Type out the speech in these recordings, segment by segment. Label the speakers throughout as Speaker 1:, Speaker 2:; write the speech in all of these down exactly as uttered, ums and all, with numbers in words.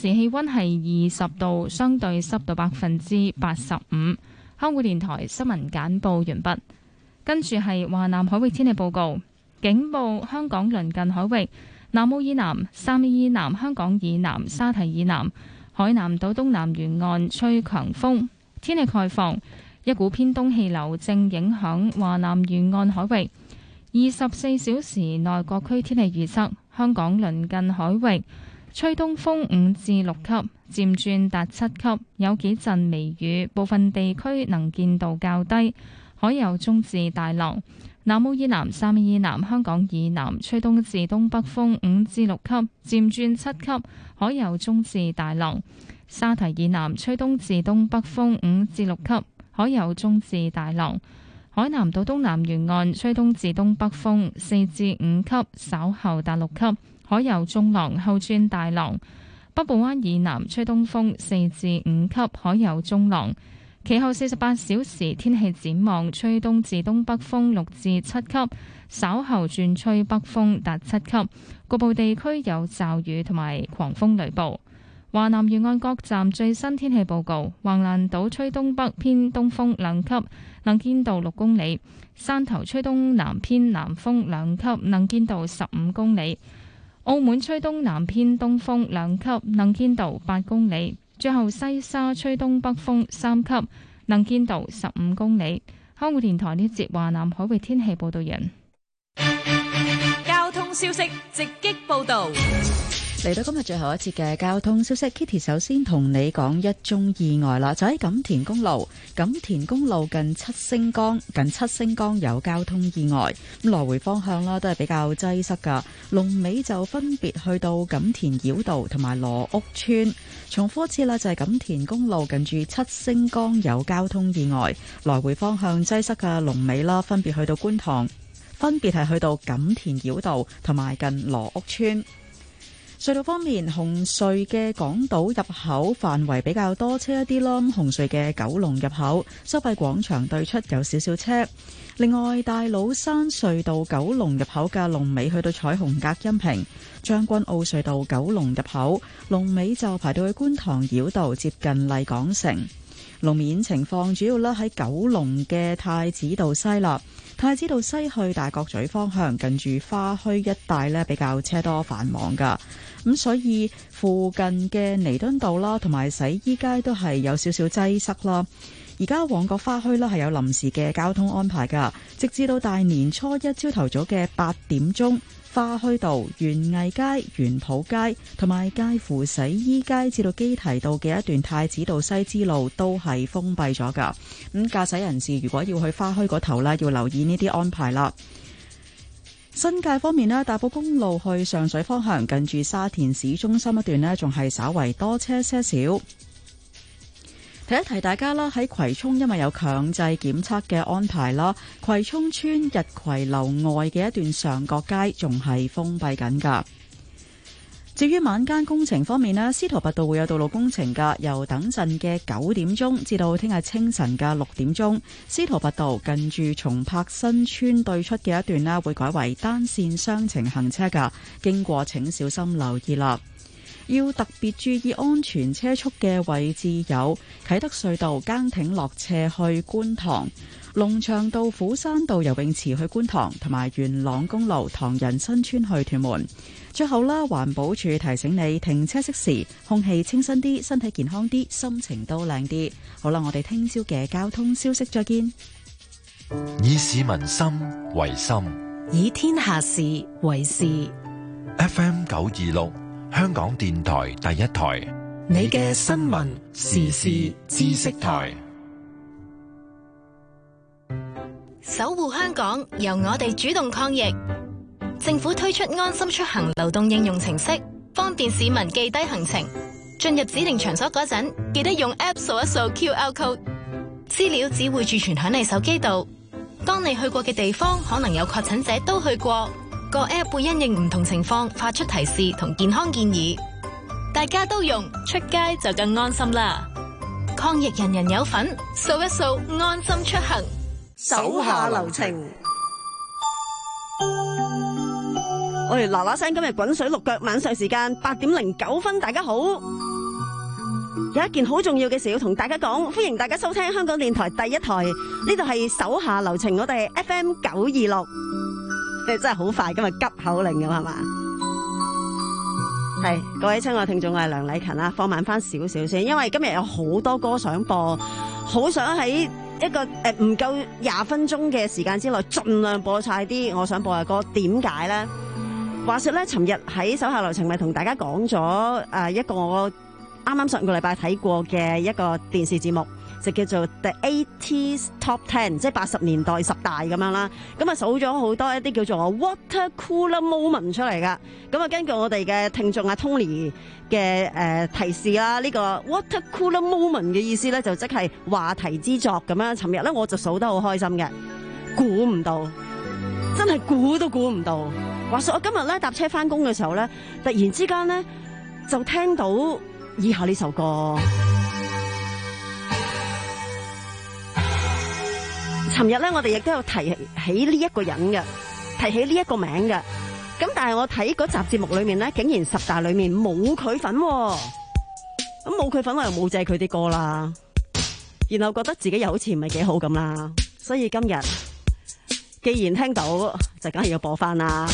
Speaker 1: 時氣溫係二十度，相對濕度百分之八十五。香港電台新聞簡報完畢。跟住係華南海域天氣報告，警報香港鄰近海域南澳以南、汕尾以南、香港以南、沙堤以南、海南島東南沿岸吹強風。天氣概況，一股偏東氣流正影響華南沿岸海域。二十四小時內各區天氣預測：香港鄰近海域吹東風五至六級，漸轉達七級，有幾陣微雨，部分地區能見度較低，海有中至大浪。南澳以南、汕尾以南、香港以南吹東至東北風五至六級，漸轉七級，海有中至大浪。沙堤以南吹東至東北風五至六級，海有中至大浪。海南島東南沿岸吹東至東北風四至五級，稍後達六級，海有中浪，後轉大浪。北部灣以南吹東風四至五級，海有中浪。其後四十八小時天氣展望，吹東至東北風六至七級，稍後轉吹北風達七級，局部地區有驟雨同埋狂風雷暴。華南沿岸各站最新天氣報告：橫瀾島吹東北偏東風兩級，能見度六公里；汕頭吹東南偏南風兩級，能見度十五公里；澳門吹東南偏東風兩級，能見度八公里；最後西沙吹東北風三級，能見度十五公里。香港電台呢節華南海域天氣報道完。
Speaker 2: 交通消息直擊報道。
Speaker 3: 嚟到今日最後一節嘅交通消息 ，Kitty 首先同你講一宗意外啦，就喺錦田公路，錦田公路近七星崗，近七星崗有交通意外，咁來回方向啦都係比較擠塞噶，龍尾就分別去到錦田繞道同埋羅屋村。重複一次啦，就係錦田公路近住七星崗有交通意外，來回方向擠塞嘅龍尾啦，分別去到觀塘，分別係去到錦田繞道同埋近羅屋村。隧道方面，紅隧嘅港島入口範圍比較多車一啲啦。紅隧嘅九龍入口收費廣場對出有少少車。另外，大老山隧道九龍入口嘅龍尾去到彩虹隔音屏。將軍澳隧道九龍入口龍尾就排到去觀塘繞道接近麗港城。路面情況主要啦喺九龍嘅太子道西啦，太子道西去大角咀方向近住花墟一帶呢比較車多繁忙噶，咁所以附近嘅彌敦道啦同埋洗衣街都係有少少擠塞啦。而家旺角花墟啦係有臨時嘅交通安排噶，直至到大年初一朝頭早嘅八點鐘。花墟道、園藝街、園圃街同埋介乎洗衣街至到基堤道嘅一段太子道西支路都係封閉咗噶。咁駕駛人士如果要去花墟嗰頭呢，要留意呢啲安排啦。新界方面呢，大埔公路去上水方向近住沙田市中心一段呢，仲係稍為多車些少。提一提大家啦，喺葵涌因為有強制檢測嘅安排啦，葵涌村日葵樓外嘅一段上角街仲係封閉緊噶。至於晚間工程方面呢，司徒拔道會有道路工程噶，由等陣嘅九點鐘至到聽日清晨嘅六點鐘，司徒拔道近住松柏新村對出嘅一段呢，會改為單線雙程行車噶，經過請小心留意啦。要特別注意安全車速嘅位置有啟德隧道崗挺落斜去觀塘、龍翔道虎山道游泳池去觀塘，同埋元朗公路唐人新村去屯門。最後啦，環保署提醒你停車熄匙，空氣清新啲，身體健康啲，心情都靚啲。好啦，我哋聽朝嘅交通消息再見。
Speaker 4: 以市民心為心，
Speaker 2: 以天下事為事。
Speaker 4: F M 九二六香港電台第一台，
Speaker 2: 你嘅新聞時事知識台，守護香港，由我哋主動抗疫。政府推出安心出行流動應用程式，方便市民記低行程。進入指定場所嗰陣，記得用 App 掃一掃 Q R code， 資料只會儲存響你手機度。當你去過嘅地方可能有確診者都去過，個 App 會因應唔同情況發出提示同健康建議，大家都用，出街就更安心啦。抗疫人人有份，掃一掃安心出行，
Speaker 5: 手下留情。我哋嗱嗱聲，今日滾水淥腳晚上時間八點零九分，大家好。 有一件好重要嘅事要同大家講，歡迎大家收聽香港電台第一台，呢度係手下留情，我哋 F M 九二六，你真係好快，今日急口令咁係嘛？係各位親愛聽眾，我係梁禮勤啦，放慢翻少少先，因為今日有好多歌想播，好想喺一個誒唔夠廿分鐘嘅時間之內，盡量播晒啲我想播嘅歌。點解咧？話說咧，尋日喺手下留情咪同大家講咗誒一個我啱啱上個禮拜睇過嘅一個電視節目，就叫做 The eighties Top Ten， 即係八十年代十大咁樣啦。咁啊數咗好多一啲叫做 Water Cooler Moment 出嚟噶。咁啊根據我哋嘅聽眾阿 Tony 嘅誒、呃、提示啦，呢、這個 Water Cooler Moment 嘅意思咧就即係話題之作咁樣。尋日咧我就數得好開心嘅，估唔到，真係估都估唔到。話說我今日咧搭車翻工嘅時候咧，突然之間咧就聽到以下呢首歌。尋日咧，我哋亦都有提起呢一個人嘅，提起呢一個名嘅。咁但係我睇嗰集節目裏面咧，竟然十大裏面冇佢份，咁冇佢份，我又冇借佢啲歌啦。然後覺得自己又好似唔係幾好咁啦，所以今日既然聽到，就梗係要播翻啦。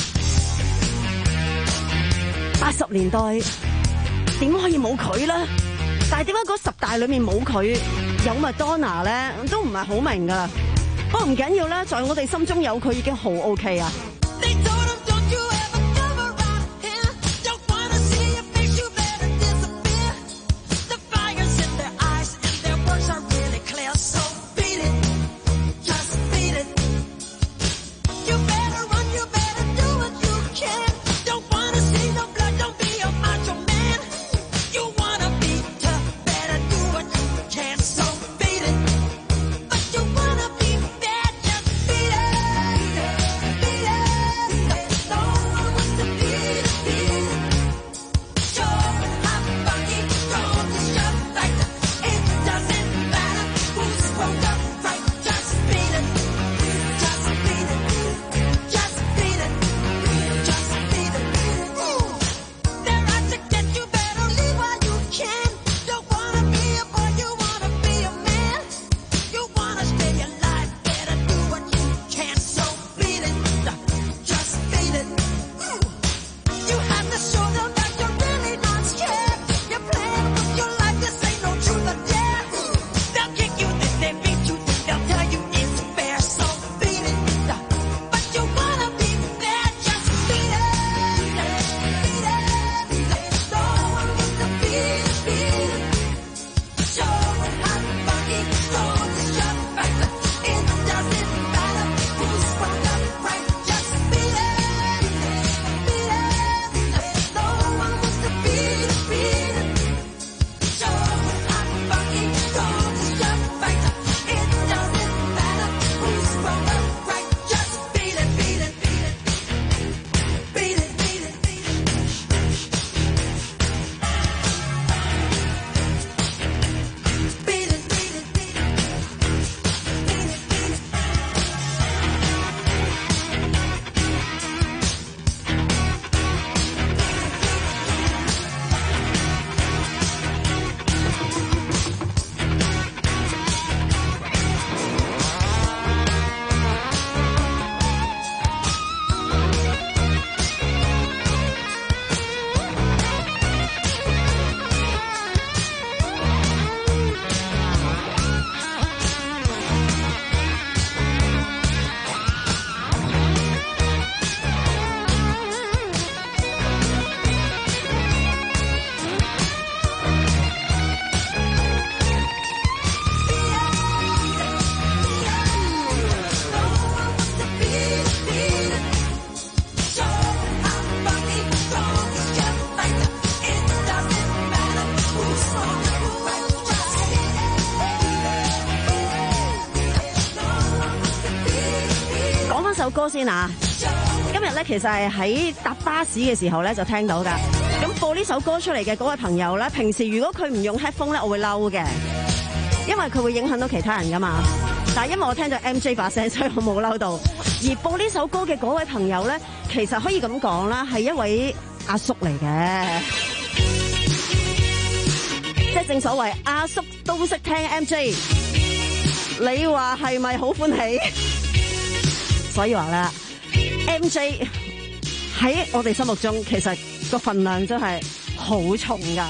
Speaker 5: 八十年代點可以冇佢咧？但係點解嗰十大裏面冇佢，有麥當娜咧，都唔係好明噶。不過唔緊要啦，在我哋心中有佢已經好 OK 啊。首歌先啊！今日咧其實係喺搭巴士嘅時候咧就聽到噶。咁播呢首歌出嚟嘅嗰位朋友咧，平時如果佢唔用 headphone 咧，我會嬲嘅，因為佢會影響到其他人噶嘛。但係因為我聽到 M J 把聲，所以我冇嬲到。而播呢首歌嘅嗰位朋友咧，其實可以咁講啦，係一位阿叔嚟嘅。即即係正所謂阿叔都識聽 M J， 你話係咪好歡喜？所以話啦 ，M J 喺我哋心目中其實個份量真係好重㗎。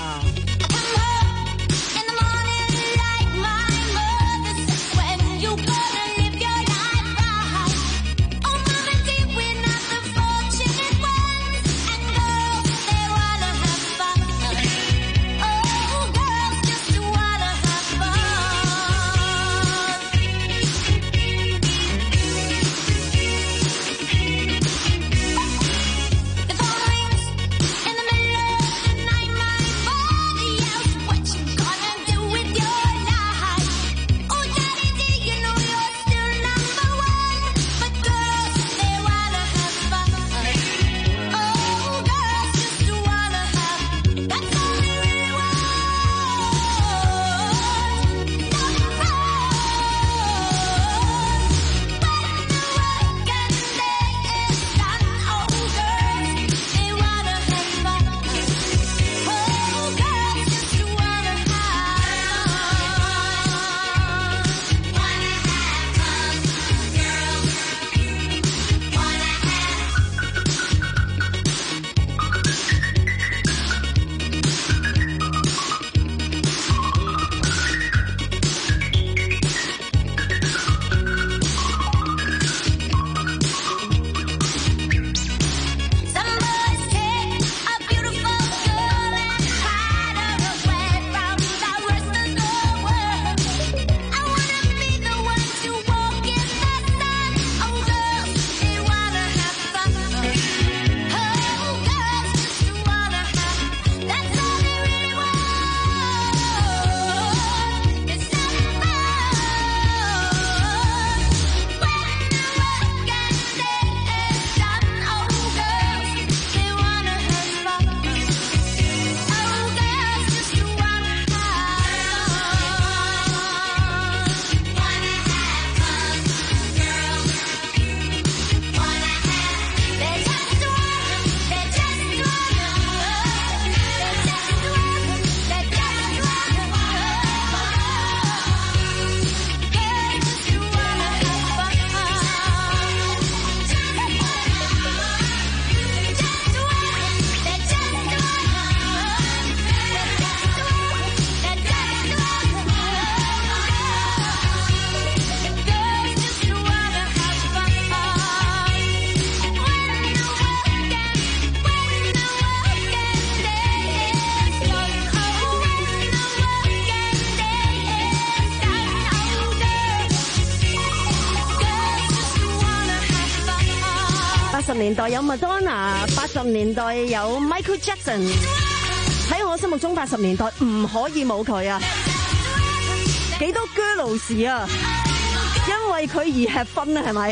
Speaker 5: 八十年代有 Madonna， 八十年代有 Michael Jackson。喺我心目中，八十年代唔可以冇佢啊！幾多 girls 啊，因為佢而吃分啊，係咪？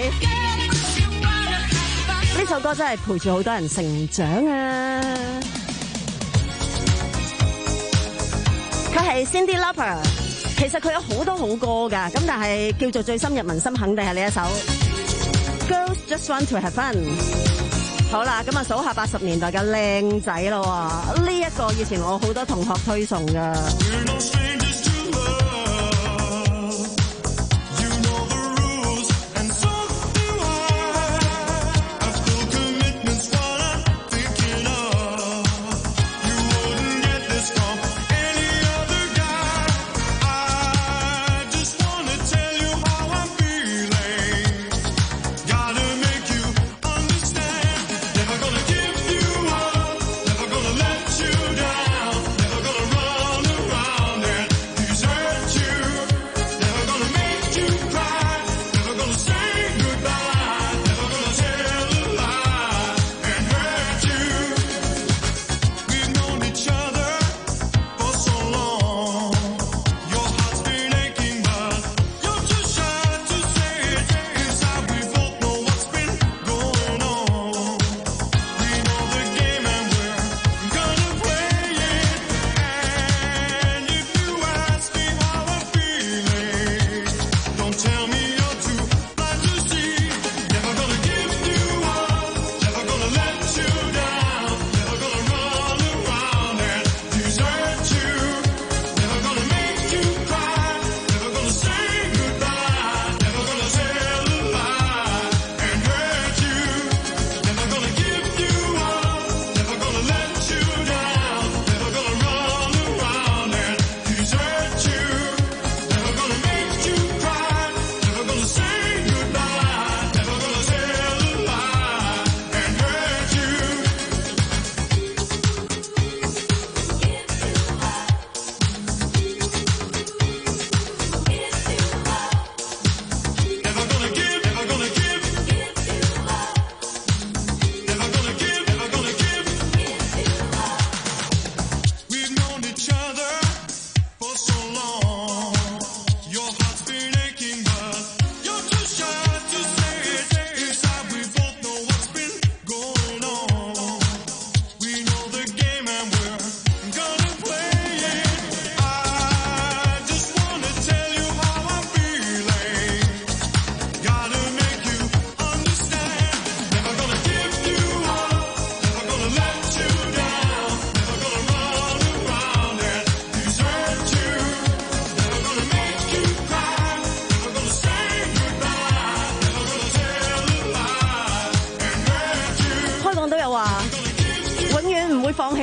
Speaker 5: 呢首歌真係陪住好多人成長啊！佢係 Cyndi Lauper， 其實佢有好多好歌㗎，咁但係叫做最深入民心，肯定係呢一首。Girls just want to have fun。好啦，咁啊數下八十年代嘅靚仔咯，呢一個以前我好多同學推崇噶。
Speaker 6: Down, never gonna run around it.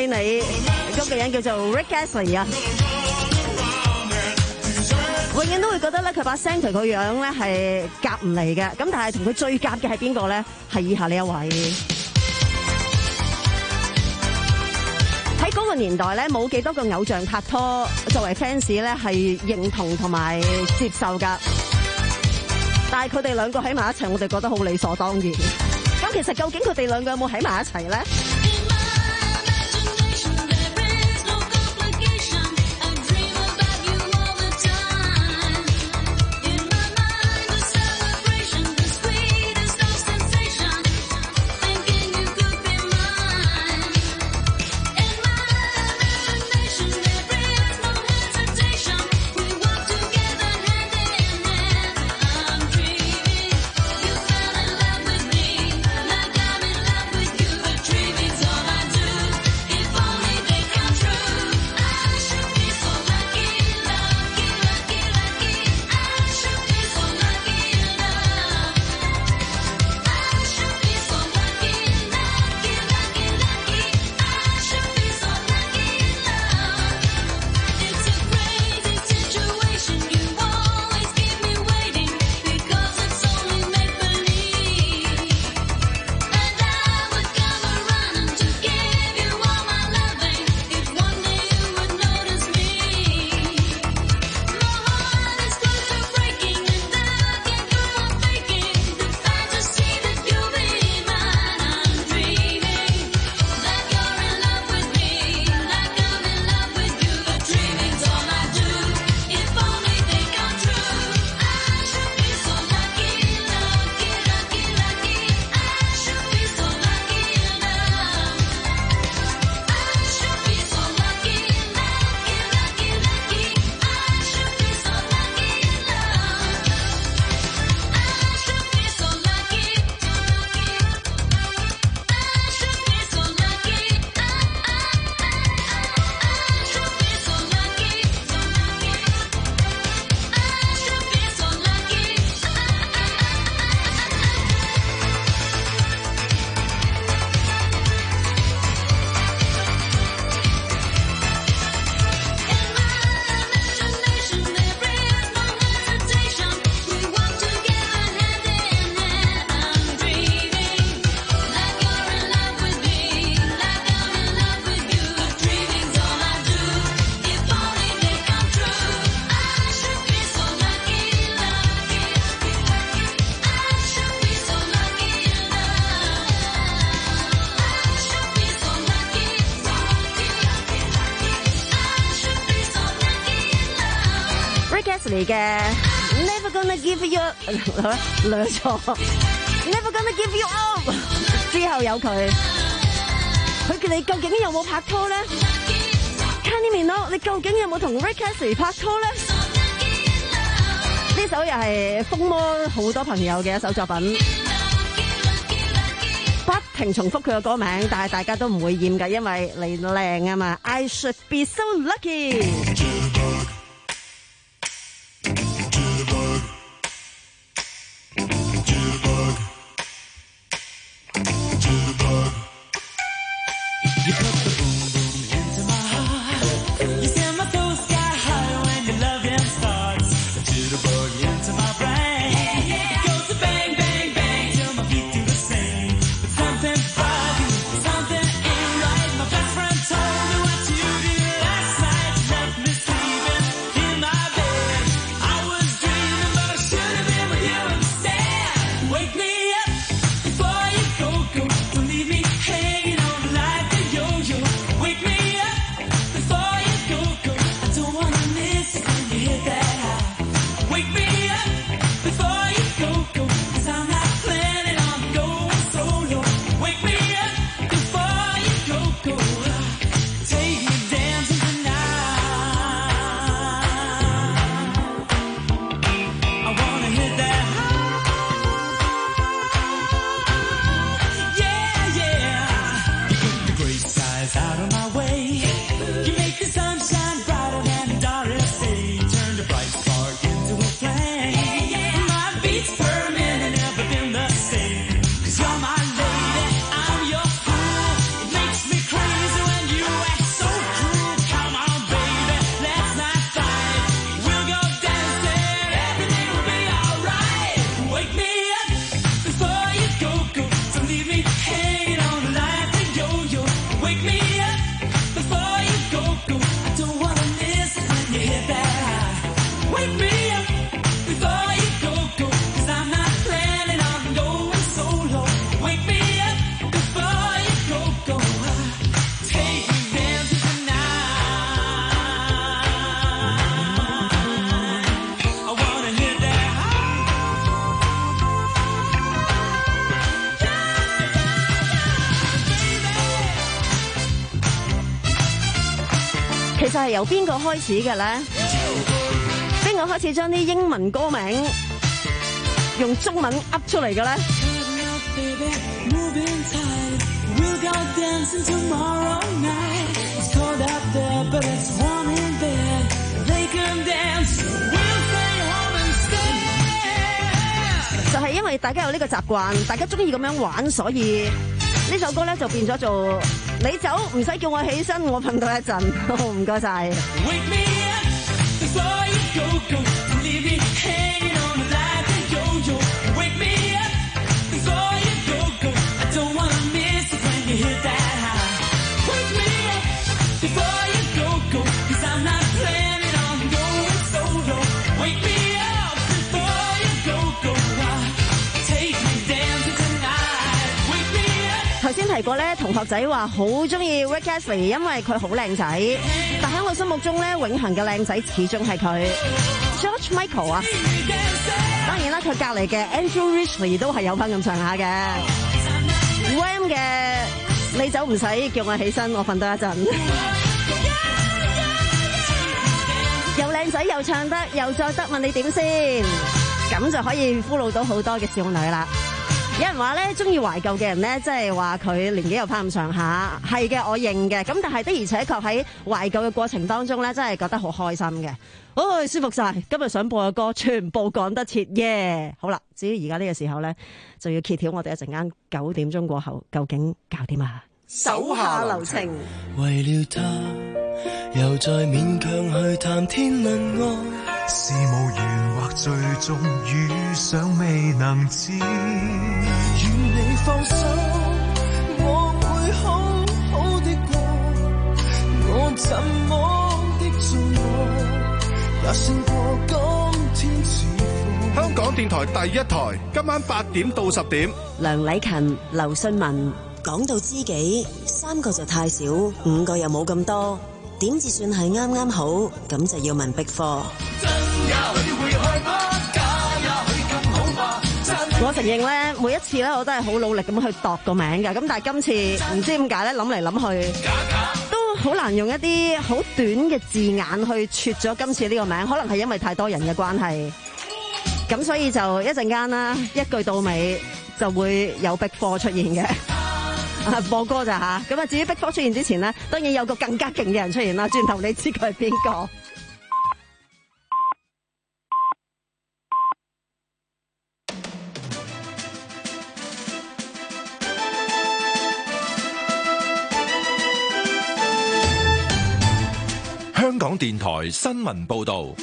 Speaker 5: 起你，嗰個人叫做 Rick Astley 啊，永遠都會覺得咧佢把聲同佢樣咧係夾唔嚟嘅，咁但係同佢最夾嘅係邊個咧？係以下呢一位。喺嗰個年代咧，冇幾多個偶像拍拖，作為 fans 咧係認同同埋接受噶。但係佢哋兩個喺埋一齊，我哋覺得好理所當然。咁其實究竟佢哋兩個有冇喺埋一齊咧？嚟嘅 Never gonna give you 兩錯 Never gonna give you up 之後有佢，佢哋究竟有冇拍拖咧 Kylie Minogue 你究竟有冇同 Rick Astley 拍拖咧？呢首又係風魔好多朋友嘅一首作品，不停重複佢嘅歌名，但係大家都唔會厭㗎，因為你靚啊嘛。I should be so lucky。
Speaker 6: Miss
Speaker 5: 由邊個開始嘅咧？邊個開始將啲英文歌名用中文噏出嚟嘅咧？就係因為大家有呢個習慣，大家中意咁樣玩，所以呢首歌咧就變咗做你走唔使叫我起身，我瞓到一陣。唔該晒。頭先提過咧，同學仔話好中意 Rick Astley， 因為佢好靚仔。但喺我心目中咧，永恆嘅靚仔始終係佢 George Michael 啊。當然啦，佢隔離嘅 Andrew Ridgeley 都係有翻咁上下嘅。Wham 嘅你走唔使叫我起身，我瞓多一陣。又靚仔又唱得又再得，問你點先？咁就可以俘虜到好多嘅少女啦。有人話咧，中意懷舊嘅人咧，即係話佢年紀又翻咁上下，係嘅，我認嘅。咁但係的而且確喺懷舊嘅過程當中咧，真係覺得好開心嘅。哦，舒服晒，今日想播嘅歌全部趕得切耶！好啦，至於而家呢個時候咧，就要揭曉我哋一陣間九點鐘過後究竟搞點啊？手下留情，
Speaker 6: 為了他，又再勉強去談天論愛，
Speaker 7: 是無緣或最終遇上未能知。
Speaker 6: 願你放心，我會好好的過，我怎麼的做我，也勝過今天似火。
Speaker 8: 香港電台第一台，今晚八點到十點，
Speaker 5: 梁禮勤、劉信文。講到知己，三個就太少，五個又冇咁多，點至算係啱啱好？咁就要問Big Four。我承認咧，每一次咧，我都係好努力咁去度個名嘅，咁但係今次唔知點解咧，諗嚟諗去都好難用一啲好短嘅字眼去撮咗今次呢個名，可能係因為太多人嘅關係，咁所以就一陣間啦，一句到尾就會有Big Four出現嘅。啊，播歌咋吓？咁啊，至於Big Four出現之前呢，當然有個更加勁嘅人出現啦。轉頭你知佢係邊個？
Speaker 4: 香港電台新聞報道。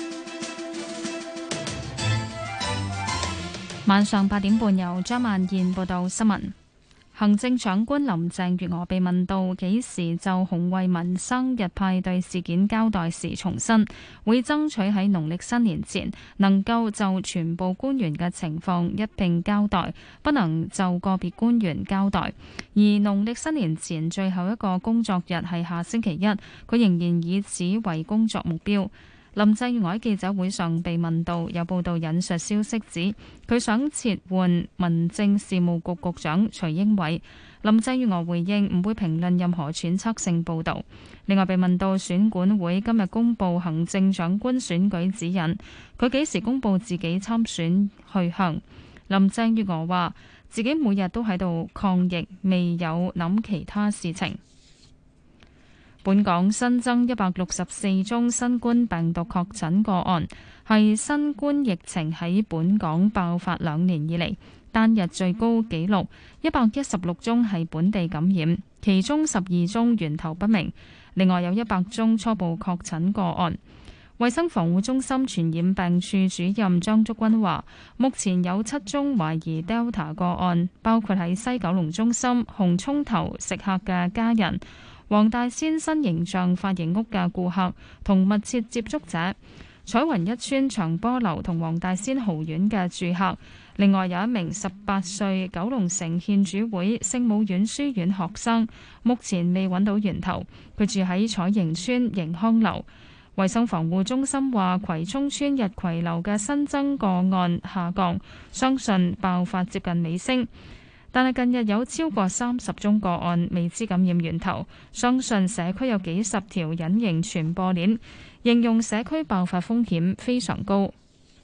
Speaker 1: 晚上八點半，由張萬燕報道新聞。行政長官林鄭月娥被問到幾時就洪為民生日派對事件交代時，重申會爭取喺農曆新年前能夠就全部官員嘅情況一併交代，不能就個別官員交代。而農曆新年前最後一個工作日係下星期一，佢仍然以此為工作目標。林鄭月娥喺記者會上被問到，有報道引述消息指佢想撤換民政事務局局長徐英偉。林鄭月娥回應唔會評論任何揣測性報導。另外被問到選管會今日公布行政長官選舉指引，佢幾時公布自己參選去向？林鄭月娥話自己每日都喺度抗疫，未有諗其他事情。本港新增一百六十四宗新冠病毒確診個案，係新冠疫情喺本港爆發兩年以嚟單日最高紀錄。一百一十六宗係本地感染，其中十二宗源頭不明。另外有一百宗初步確診個案。衛生防護中心傳染病處主任張竹君話，目前有七宗懷疑 Delta 個案，包括喺西九龍中心紅涌頭食客嘅家人、黃大仙新形象髮型屋嘅顧客同密切接觸者，彩雲一村長波樓同黃大仙豪苑嘅住客。另外有一名十八歲九龍城獻主會聖母院書院學生，目前未揾到源頭，佢住喺彩盈村盈康樓。衛生防護中心話，葵涌村日葵樓嘅新增個案下降，相信爆發接近尾聲。 但係近日有超過三十宗個案未知感染源頭，相信社區有幾十條隱形傳播鏈，形容社區爆發風險非常高。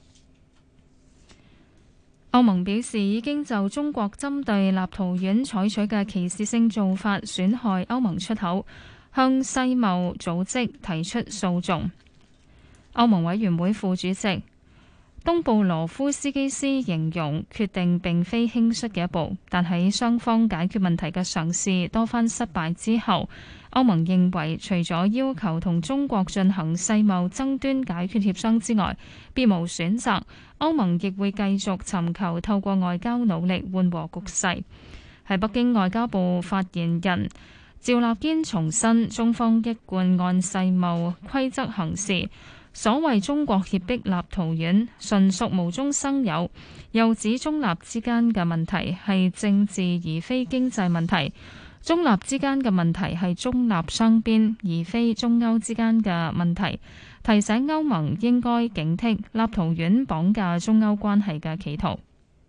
Speaker 1: 歐盟表示已經就中國針對立陶宛採取嘅歧視性做法損害歐盟出口，向世貿組織提出訴訟。歐盟委員會副主席東布羅夫斯基斯形容決定並非輕率嘅一步，但喺雙方解決問題嘅嘗試多番失敗之後，歐盟認為除咗要求同中國進行世貿爭端解決協商之外，別無選擇。歐盟亦會繼續尋求透過外交努力緩和局勢。喺北京，外交部發言人趙立堅重申，中方一貫按世貿規則行事。所謂中國脅迫立陶宛，純屬無中生有。又指中立之間嘅問題係政治而非經濟問題，中立之間嘅問題係中立雙邊而非中歐之間嘅問題。提醒歐盟應該警惕立陶宛綁架中歐關係嘅企圖。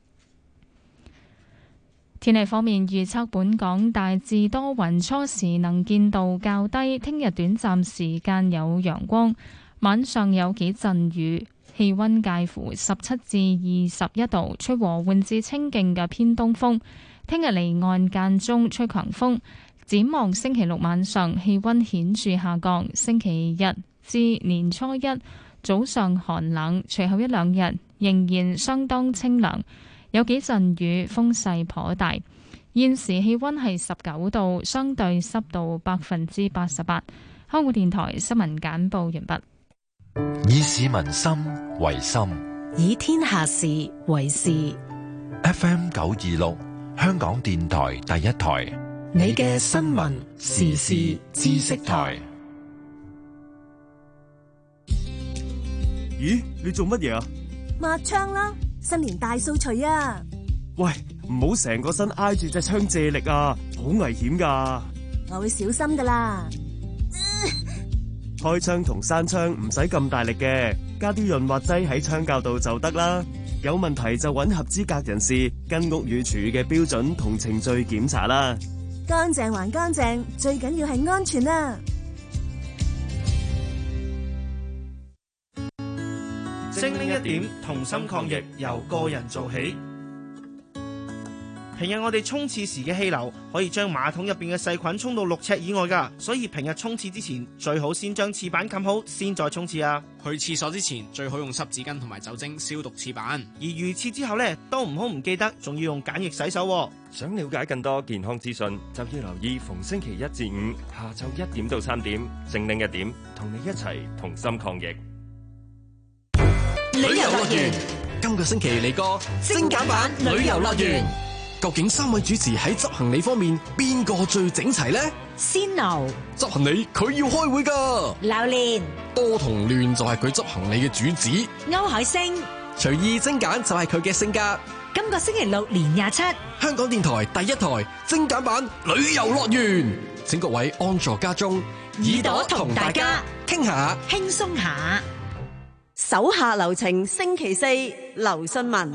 Speaker 1: 天氣方面預測，本港大致多雲，初時能見度較低，聽日短暫時間有陽光，晚上有幾陣雨，氣溫介乎十七至二十一度，吹和緩至清勁嘅偏東風。聽日離岸間中吹強風。展望星期六晚上氣溫顯著下降，星期日至年初一早上寒冷，隨後一兩日仍然相當清涼，有幾陣雨，風勢頗大。現時氣溫係十九度，相對濕度百分之八十八。香港電台新聞簡報完畢。
Speaker 4: 以市民心為心，
Speaker 9: 以天下事為事。
Speaker 4: F M 九二六，香港電台第一台，
Speaker 9: 你嘅新聞時事知識台。
Speaker 8: 咦，你做乜嘢啊？
Speaker 10: 抹窗啦，新年大掃除啊！
Speaker 8: 喂，唔好成個身挨住隻窗借力啊，好危險噶！
Speaker 10: 我會小心噶啦。
Speaker 8: 開窗同閂窗唔使咁大力嘅，加啲潤滑劑喺窗鉸度就得啦。有問題就揾合資格人士，跟屋宇署嘅標準同程序檢查啦。
Speaker 10: 乾淨還乾淨，最緊要係安全啊！
Speaker 11: 精靈一點，同心抗疫，由個人做起。平日我哋沖廁時嘅氣流可以將馬桶入邊嘅細菌沖到六尺以外㗎，所以平日沖廁之前最好先將廁板冚好，先再沖廁啊。
Speaker 12: 去廁所之前最好用濕紙巾同埋酒精消毒廁板，
Speaker 11: 而如廁之後呢，都唔好唔記得，仲要用梘液洗手。
Speaker 13: 想了解更多健康資訊，就要留意逢星期一至五下晝一點到三點，精靈一點，同你一齊同心抗疫。
Speaker 9: 旅遊樂園
Speaker 14: 今個星期嚟個精簡版旅遊樂園。究竟三位主持喺執行李方面邊個最整齊呢？
Speaker 9: 仙奴
Speaker 14: 執行李佢要開會噶，
Speaker 9: 榴蓮
Speaker 14: 多同亂就係佢執行李嘅主旨，
Speaker 9: 歐海星
Speaker 14: 隨意精簡就係佢嘅性格。
Speaker 9: 今個星期六年廿七，
Speaker 14: 香港電台第一台精簡版旅遊樂園，請各位安坐家中，
Speaker 9: 耳朵同大家
Speaker 14: 傾下
Speaker 9: 輕鬆下。
Speaker 5: 手下留情，星期四劉信文。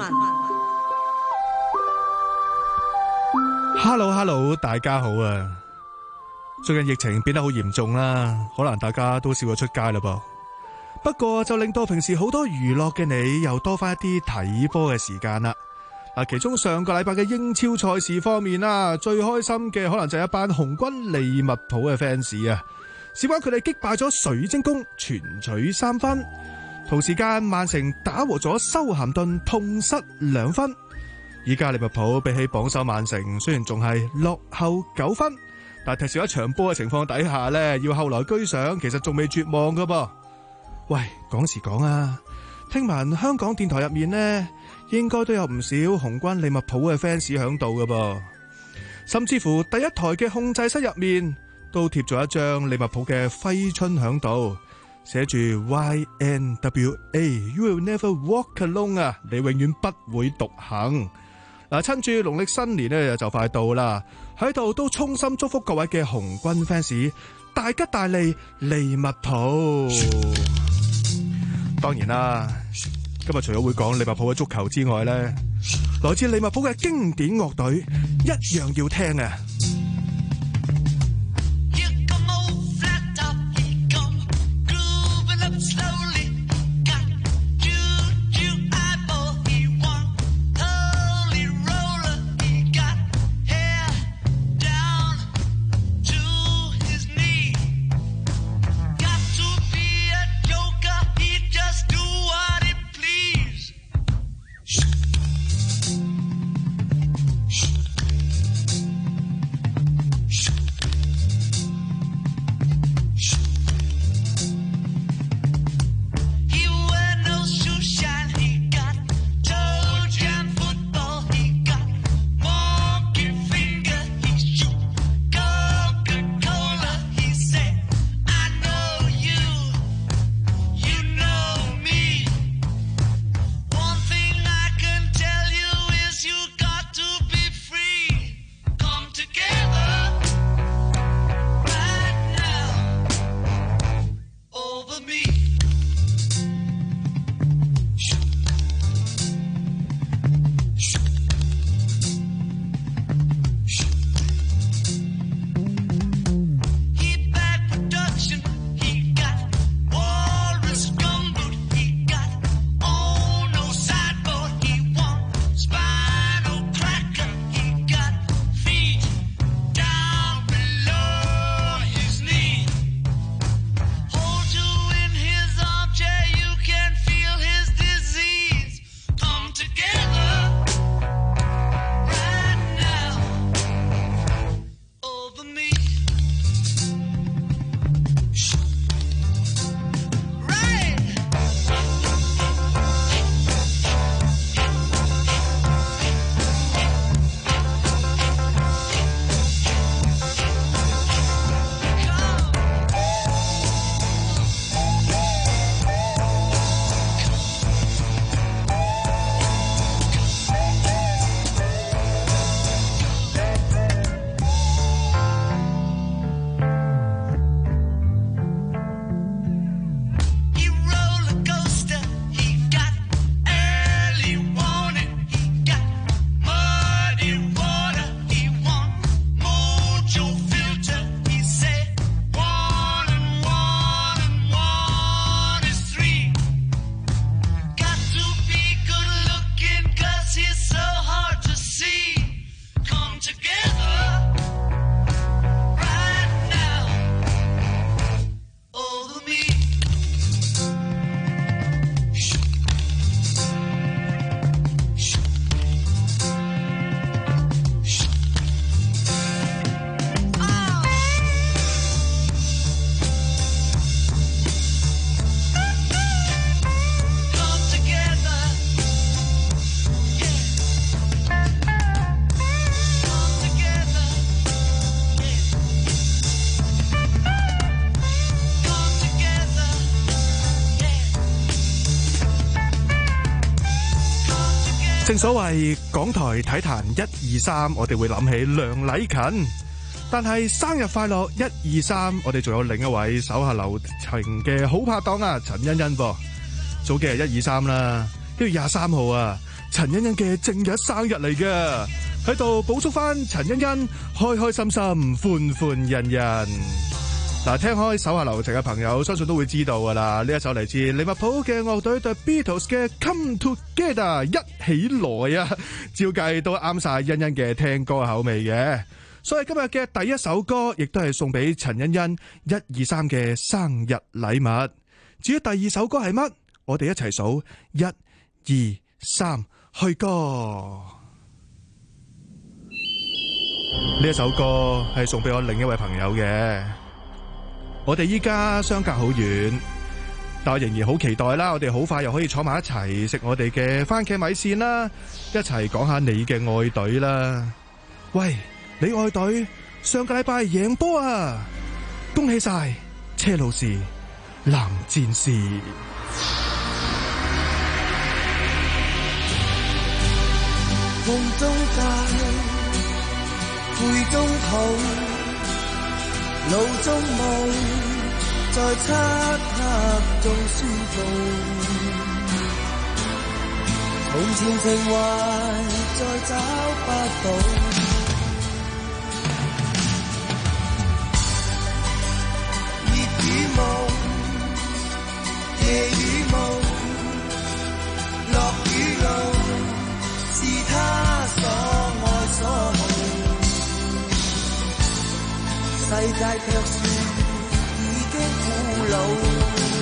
Speaker 15: Hello Hello， 大家好啊！最近疫情變得好嚴重啦，可能大家都少咗出街啦噃。不過就令到平時好多娛樂嘅你又多翻一啲睇波嘅時間啦。嗱，其中上個禮拜嘅英超賽事方面啦，最開心嘅可能就係一班紅軍利物浦嘅 fans 啊，事關佢哋擊敗咗水晶宮，全取三分。同時間曼城打和咗修咸頓，痛失兩分。依家利物浦比起榜首曼城，雖然仲係落後九分，但踢少一場波嘅情況底下呢，要後來居上，其實仲未絕望噶噃。喂，講時講啊，聽聞香港電台入面呢，應該都有唔少紅軍利物浦嘅 fans 響度噶噃，甚至乎第一台嘅控制室入面都貼咗一張利物浦嘅揮春響度，寫住 Y N W A，You will never walk alone 啊，你永遠不會獨行。嗱，趁住農曆新年咧就快到啦，喺度都衷心祝福各位嘅紅軍 fans 大吉大利，利物浦。當然啦，今日除咗會講利物浦嘅足球之外咧， 來自利物浦嘅經典樂隊，一樣要聽啊！正所謂港台體壇一二三，我哋會諗起梁禮勤，但係生日快樂一二三，我哋仲有另一位手下留情嘅好拍檔啊，陳欣欣噃。早幾日一二三啦，一月廿三號啊，陳欣欣嘅正日生日嚟嘅，喺度補祝翻陳欣欣開開心心、歡歡欣欣。嗱，聽開手下留情嘅朋友，相信都會知道噶啦。呢一首嚟自利物浦嘅樂隊 The Beatles 嘅 Come Together 一起來啊，照計都啱晒欣欣嘅聽歌口味嘅。所以今日嘅第一首歌，亦都係送俾陳欣欣一二三嘅生日禮物。至於第二首歌係乜，我哋一齊數一二三去歌。呢一首歌係送俾我另一位朋友嘅。我哋依家相隔好遠，但我仍然好期待啦！我哋好快又可以坐埋一齊食我哋嘅番茄米線啦，一齊講下你嘅愛隊啦。喂，你愛隊上個禮拜贏波啊！恭喜晒車路士藍戰士！
Speaker 6: 夢中大，背中痛。路中夢，在漆黑中宣告， 從前情懷再找不到，熱與夢，夜與夢，樂與怒，是他所愛所好，世界卻是已經古老。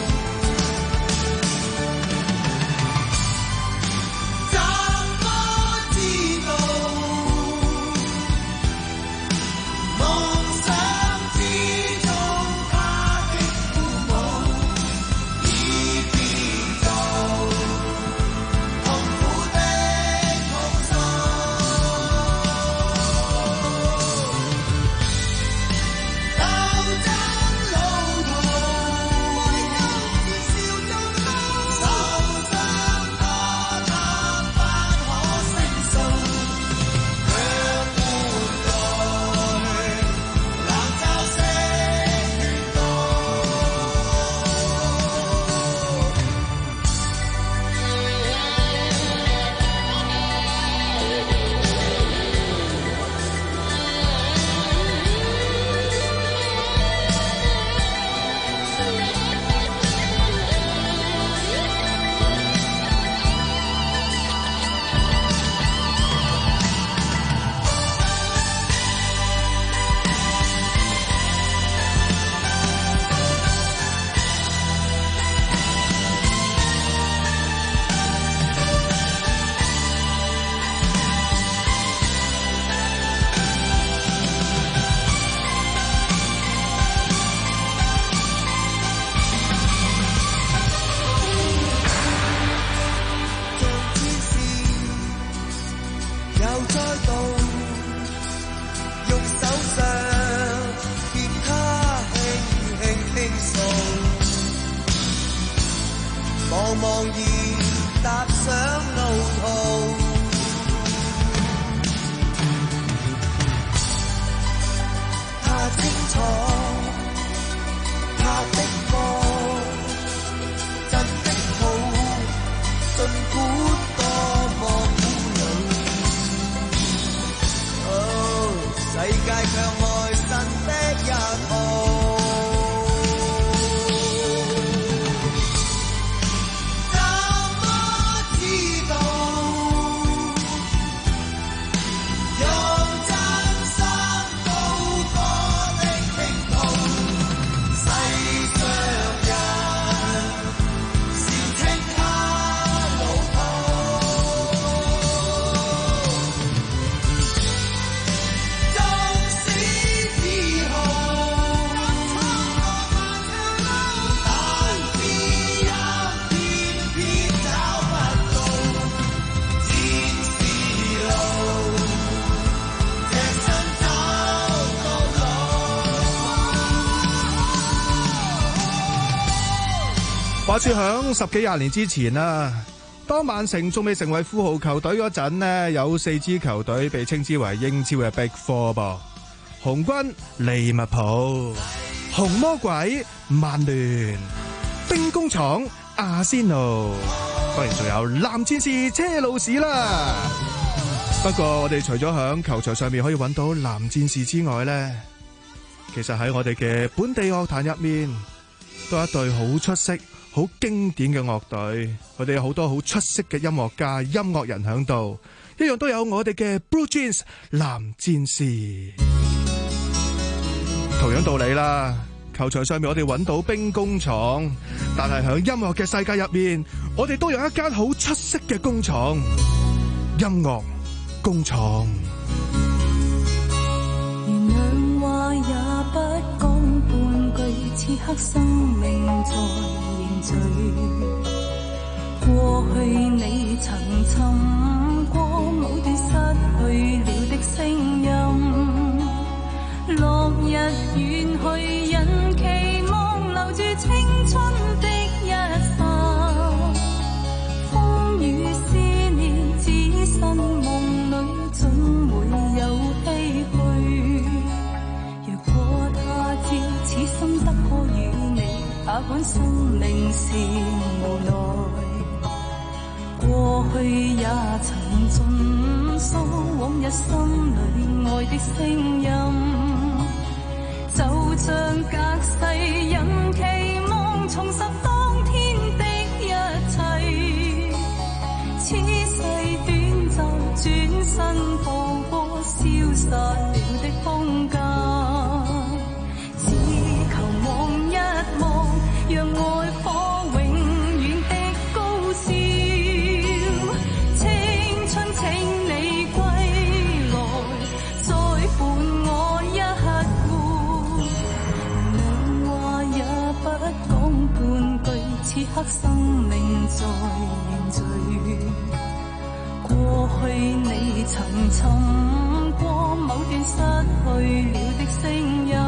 Speaker 15: 話說響十幾廿年之前啊，當曼城仲未成為富豪球隊嗰陣呢，有四支球隊被稱之為英超嘅 Big Four 噃，紅軍、利物浦、紅魔鬼、曼聯、兵工廠、阿仙奴，當然仲有藍戰士、車路士啦。不過我哋除咗響球場上面可以揾到藍戰士之外呢，其實喺我哋嘅本地樂壇入面，都有一隊好出色、好經典嘅樂隊，佢哋有好多好出色嘅音樂家、音樂人響度，一樣都有我哋嘅 Blue Jeans 藍戰士。同樣道理啦，球場上面我哋揾到兵工廠，但係響音樂嘅世界入面，我哋都有一間好出色嘅工廠——音樂工廠。
Speaker 16: 原諒話也不講半句，此刻生命在凝聚。過去你曾尋過某段失去了的聲音，落日遠去，人期望留住青春的一剎，風雨思念只身夢裏總會有唏噓。若果他知此心得可與你，他管生命是無奈。過去也日心裏愛的聲音，就像隔世人期望重拾當天的一切，此世短暫，轉身步過消失了的空間，只求望一望，讓愛火永遠的高燒，青春請你歸來，再伴我一壺，兩話也不講半句，此刻生命在凝聚，過去你曾尋過某段失去了的聲音，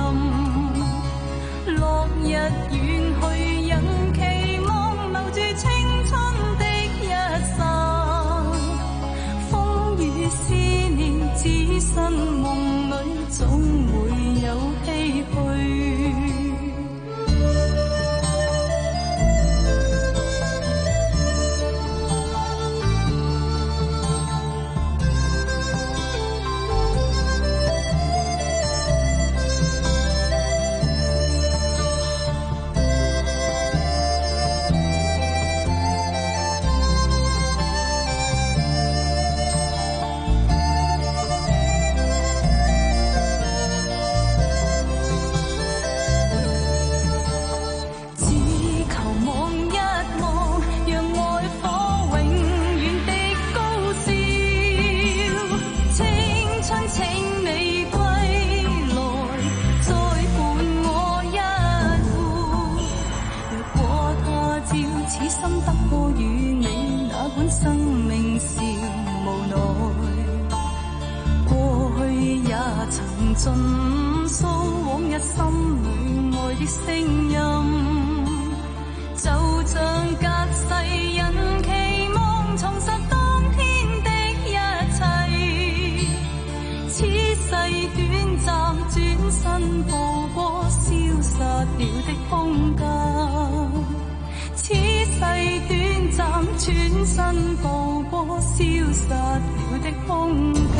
Speaker 16: 落日遠去人期望留住青春的一剎，風雨思念只身夢裏總會有唏噓。生命是無奈，過去也曾盡訴往日心裏愛的聲音，就像隔世人期望重拾當天的一切，此世短暫，轉身步過消失了的空間，此世短暫，轉身步過消失了的空間。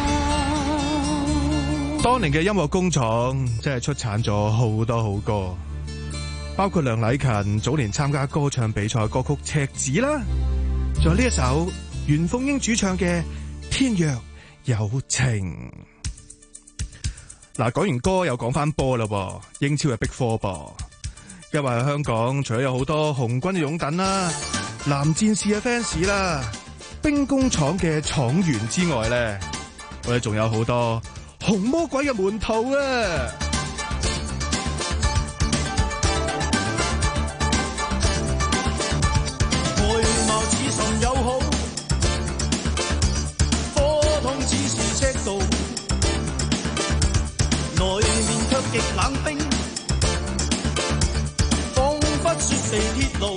Speaker 15: 當年嘅音樂工廠真係出產咗好多好歌，包括梁禮勤早年參加歌唱比賽歌曲《赤子》啦，仲有呢一首袁鳳瑛主唱嘅《天若有情》。嗱，講完歌又講翻波啦噃，英超係逼科噃。因為香港除咗有好多紅軍嘅擁躉啦、藍戰士嘅 fans 啦、兵工廠嘅廠員之外咧，我哋仲有好多紅魔鬼嘅門徒啊！
Speaker 6: 外貌似神友好，科通只是尺度，內面卻極冷冰。雪地鐵路，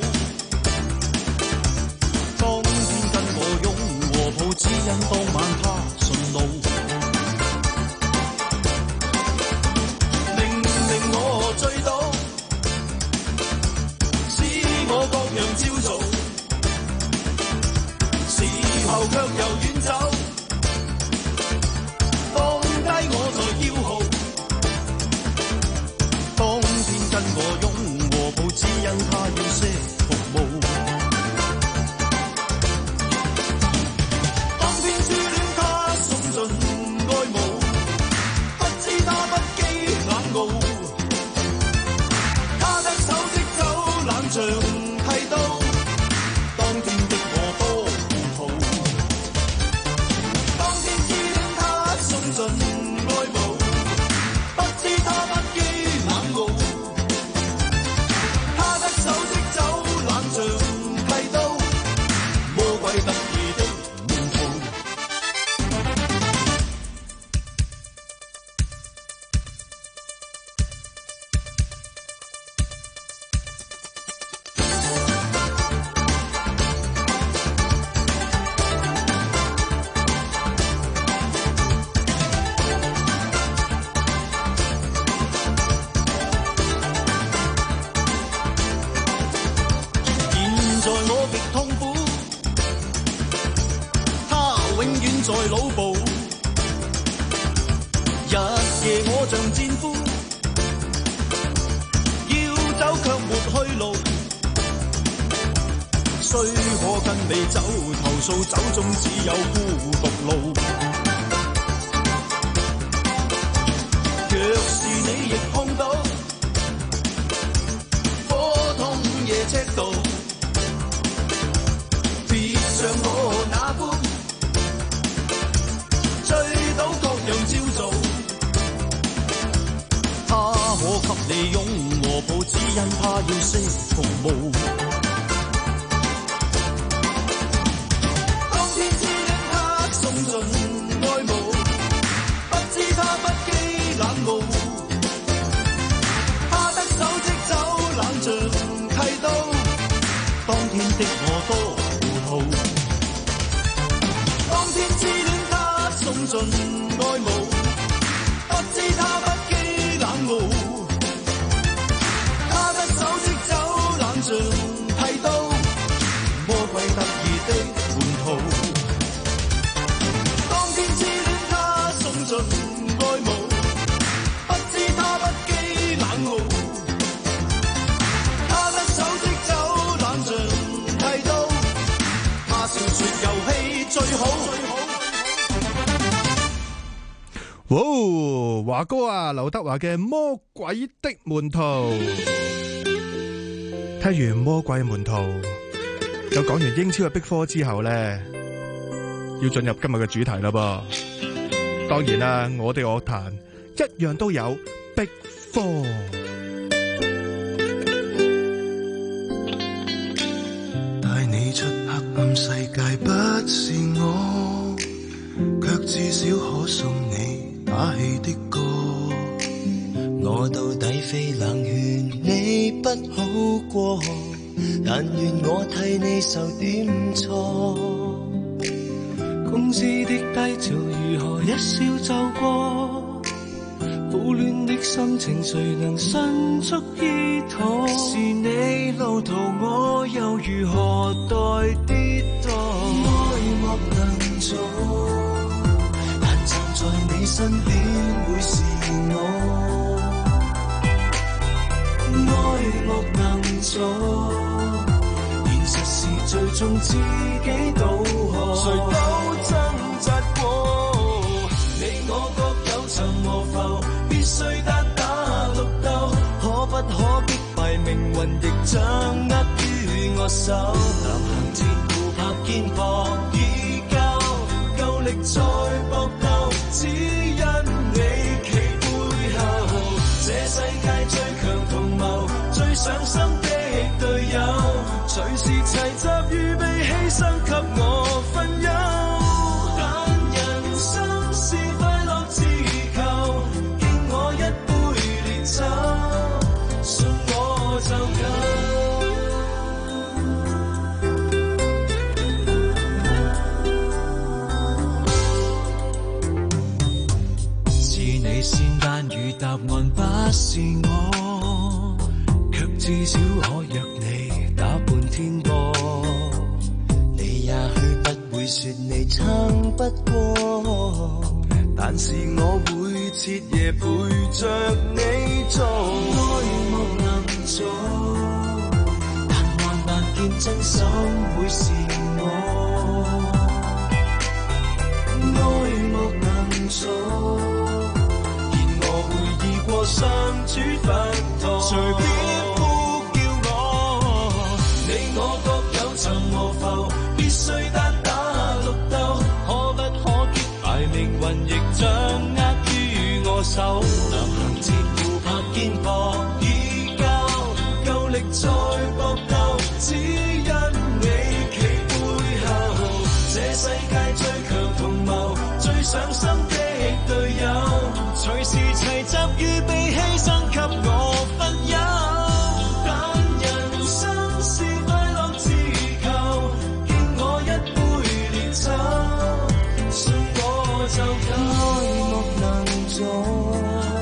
Speaker 6: 當天跟我擁和抱，只因當晚他順路。明明我醉倒，使我各樣照做，事後卻又遠走，放低我在驕傲。當天跟我擁只因他要些服務，當天初戀他送盡愛慕，不知他不羈冷傲，他的手即走冷像剃刀，當天的我多糊塗，當天初戀他送盡愛慕，不知他不羈冷傲。手即走冷像剃刀，魔鬼得意的門徒。在腦部， 我像戰俘，要走卻沒去路。雖可跟你走，投訴走中只有孤獨路。若是你亦看到，火通夜赤道，別像我那般醉倒各樣照做。他可給你擁和抱，只因他要識服務。當天知令他送盡愛慕，不知他不羈冷傲。他得手即走，冷像剃刀。當天的我多糊塗。當天知戀他送盡愛慕，不知他不羈冷傲。他得手即走，冷像剃刀。魔鬼得意的叛徒。當天知戀他送盡愛慕，不知他不羈冷傲。他得手即走，冷像剃刀。他笑說遊戲最好。
Speaker 15: 哇，華哥啊，劉德華嘅《魔鬼的門徒》。睇完《魔鬼門徒》，又講完英超嘅逼科之後咧，要進入今日嘅主題啦噃。當然啦，我哋樂壇一樣都有逼科。
Speaker 7: 帶你出黑暗世界不是我，卻至少可送你打氣的歌。
Speaker 6: 我到底非冷勸你不好過，但願我替你受點錯。公司的低潮如何一笑就過，苦戀的心情誰能迅速醫妥？是你路途我又如何待跌墮？愛莫能助，但站在你身邊會是我。愛莫能助，現實是最終自己渡河，誰都掙扎過。你我各有尋和浮，必須單打獨鬥，可不可擊敗命運，亦掌握於我手。南行前顧拍肩膊，已夠夠力再搏鬥，只因你企背後。這世界最強同謀，最上心的隊友，隨時齊集預備犧牲給我分憂。但人生是快樂自求，敬我一杯烈酒，信我就夠。是你先單與答案不是我，卻至少可約你打半天波。你也許不會說你撐不過，但是我會徹夜陪着你做。愛莫能助，但萬萬見真心會是我。愛莫能助，過相處佛陀，隨便呼叫我。你我各有尋和浮，必須單打獨鬥，可不可擊敗命運，亦掌握於我手。南行前顧拍肩膊，已夠夠力再搏鬥，只因你企背後。這世界最強同謀，最上心的隊友，隨時齊集預備犧牲給我分憂。但人生是快樂自求，敬我一杯烈酒，信我就夠。愛莫能助。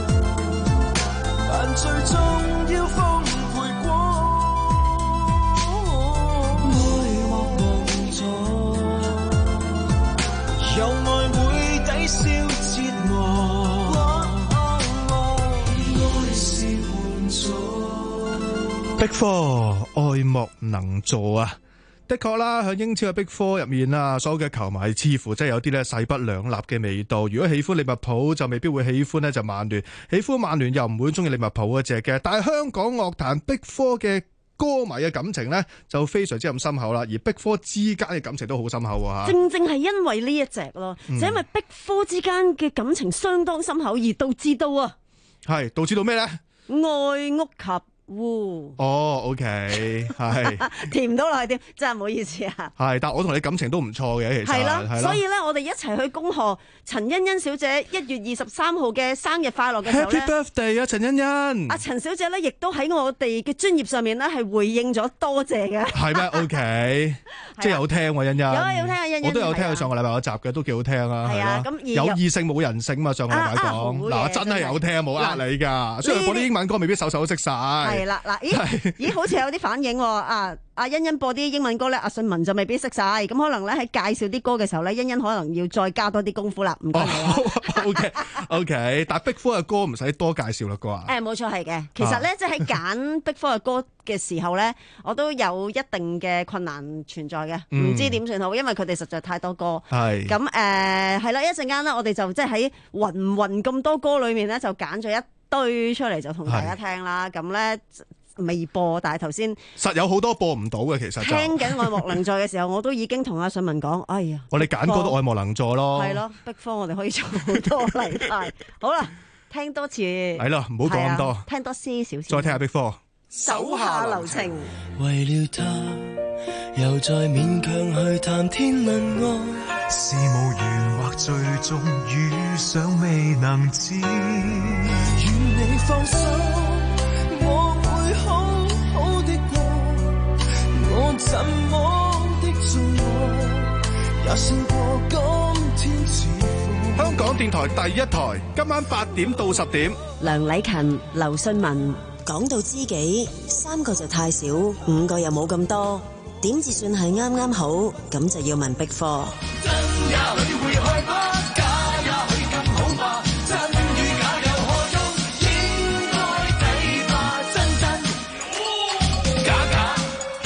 Speaker 15: Big Four愛莫能助啊！的確啦，喺英超嘅 Big Four 入面啊，所有嘅球迷似乎真係有啲咧勢不兩立嘅味道。如果喜歡利物浦，就未必會喜歡呢就曼聯；喜歡曼聯又唔會中意利物浦嗰隻嘅。但係香港樂壇 Big Four 嘅歌迷嘅感情呢，就非常之咁深厚啦。而 Big Four 之間嘅感情都好深厚啊！
Speaker 5: 正正係因為呢一隻咯，嗯、就因為 Big Four 之間嘅感情相當深厚，而導致到啊，
Speaker 15: 係導致到咩呢？
Speaker 5: 愛屋及烏
Speaker 15: 哦 ，OK， 係
Speaker 5: 填唔到落去添，真係唔好意思啊。係，
Speaker 15: 但係我同你感情都唔錯嘅，其實係
Speaker 5: 啦，所以咧，我哋一齊去恭賀陳欣欣小姐一月二十三號嘅生日快樂嘅時候咧
Speaker 15: ，Happy Birthday 啊，陳欣欣！
Speaker 5: 阿陳小姐咧，亦都喺我哋嘅專頁上面咧，係回應咗多謝嘅。係
Speaker 15: 咩 ？OK， 即係有聽喎，欣欣。有
Speaker 5: 啊，有聽啊，欣欣。
Speaker 15: 我都有聽佢上個禮拜嗰集嘅，都幾好聽啊。
Speaker 5: 係啊，咁
Speaker 15: 有異性冇人性嘛？上個禮拜講嗱，真係有聽，冇呃你㗎。雖然播啲英文歌未必首首都識晒。
Speaker 5: 係啦，嗱，咦咦，好似有啲反應喎，啊！阿欣欣播啲英文歌咧，阿信文就未必識晒，咁可能咧喺介紹啲歌嘅時候咧，欣欣可能要再加多啲功夫啦。唔該你啊。
Speaker 15: O K O K， 但係 Big Four 嘅歌唔使多介紹啦啩。
Speaker 5: 誒，冇錯係嘅。其實咧，即係喺揀 Big Four 嘅歌嘅時候咧，我都有一定嘅困難存在嘅，唔、嗯、知點算好，因為佢哋實在太多歌。係。咁誒係啦，一陣間咧，我哋就即係喺雲雲咁多歌裏面咧，就揀咗一堆出嚟就同大家聽啦。咁咧。未播，但係頭先
Speaker 15: 實有好多播唔到嘅，其實就
Speaker 5: 聽緊愛莫能助嘅時候，我都已經同阿信文講，哎呀，
Speaker 15: 我哋揀歌都愛莫能助咯，
Speaker 5: 係咯，Big Four我哋可以做好多禮拜，好啦，聽多次，
Speaker 15: 係咯，唔好講咁多，
Speaker 5: 啊，聽多些少，
Speaker 15: 再聽下 Big Four，
Speaker 5: 手下留情，
Speaker 6: 為了他，又再勉強去談天論愛，是無緣或最終遇上未能知，願你放手。我怎麼的做我也勝過今天似火。
Speaker 15: 香港電台第一台，今晚八點到十點。
Speaker 17: 梁禮勤、劉信文講到知己，三個就太少，五個又冇咁多，點至算係啱啱好？咁就要問Big Four。真也許會害怕，假也許更好吧。真與假又何用？應該抵吧。真真假假。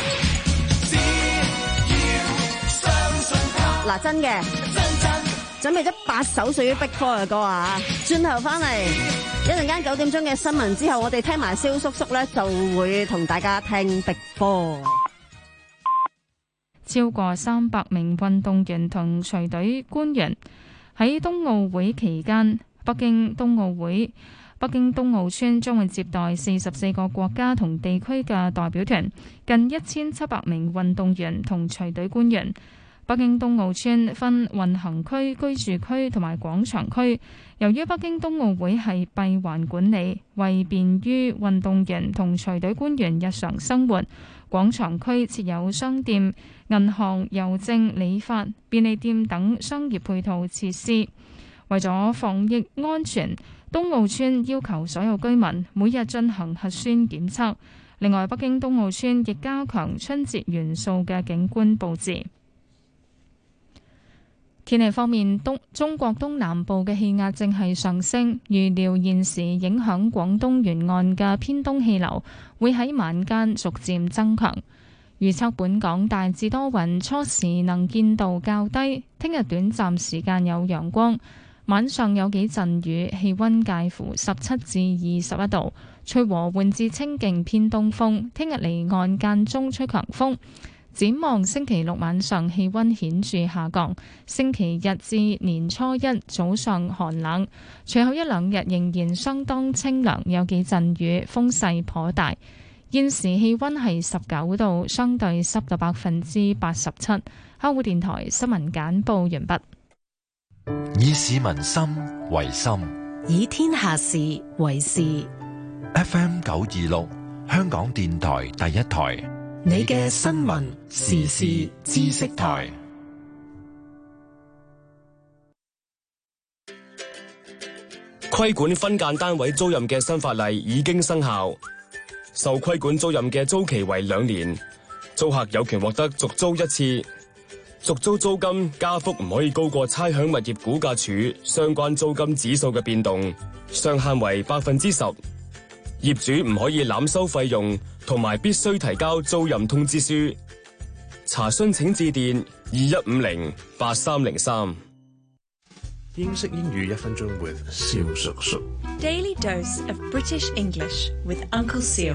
Speaker 5: 嗱，真嘅，準備咗八首屬於 Big Four 嘅歌啊！轉頭翻嚟，一陣間九點鐘嘅新聞之後，我哋聽埋蕭叔叔咧，就會同大家聽 Big Four。
Speaker 1: 超過三百名運動員同隨隊官員喺冬奧會期間，北京冬奧會北京冬奧村將會接待四十四個國家同地區嘅代表團，近一千七百名運動員同隨隊官員。北京冬奧村分運行區、居住區同埋廣場區。由於北京冬奧會係閉環管理，為便於運動員同隨隊官員日常生活，廣場區設有商店、銀行、郵政、理髮、便利店等商業配套設施。為咗防疫安全，冬奧村要求所有居民每日進行核酸檢測。另外，北京冬奧村亦加強春節元素嘅景觀佈置。天氣方面，東中國東南部嘅氣壓正係上升，預料現時影響廣東沿岸嘅偏東氣流會喺晚間逐漸增強。預測本港大致多雲，初時能見度較低，聽日短暫時間有陽光，晚上有幾陣雨，氣溫介乎十七至二十一度，吹和緩至清勁偏東風，聽日離岸間中吹強風。展望星期六晚上氣溫顯著下降，星期日至年初一早上寒冷，隨後一兩日仍然相當清涼，有幾陣雨，風勢頗大。現時氣溫係十九度，相對濕度百分之八十七。香港電台新聞簡報完畢。
Speaker 4: 以市民心為心，
Speaker 17: 以天下事為事。
Speaker 4: F M 九二六，香港電台第一台。
Speaker 9: 你嘅新聞時事知識台。
Speaker 18: 規管分間單位租賃嘅新法例已經生效，受規管租賃嘅租期為兩年，租客有權獲得續租一次，續租租金加幅唔可以高過差餉物業估價署相關租金指數嘅變動，上限為百分之十。 業主唔可以濫收費用，同埋必須提交租賃通知書。查詢請致電二一五零八三零三。
Speaker 19: 英式英語一分鐘 with 蕭叔叔。
Speaker 20: Daily dose of British English with Uncle Seal。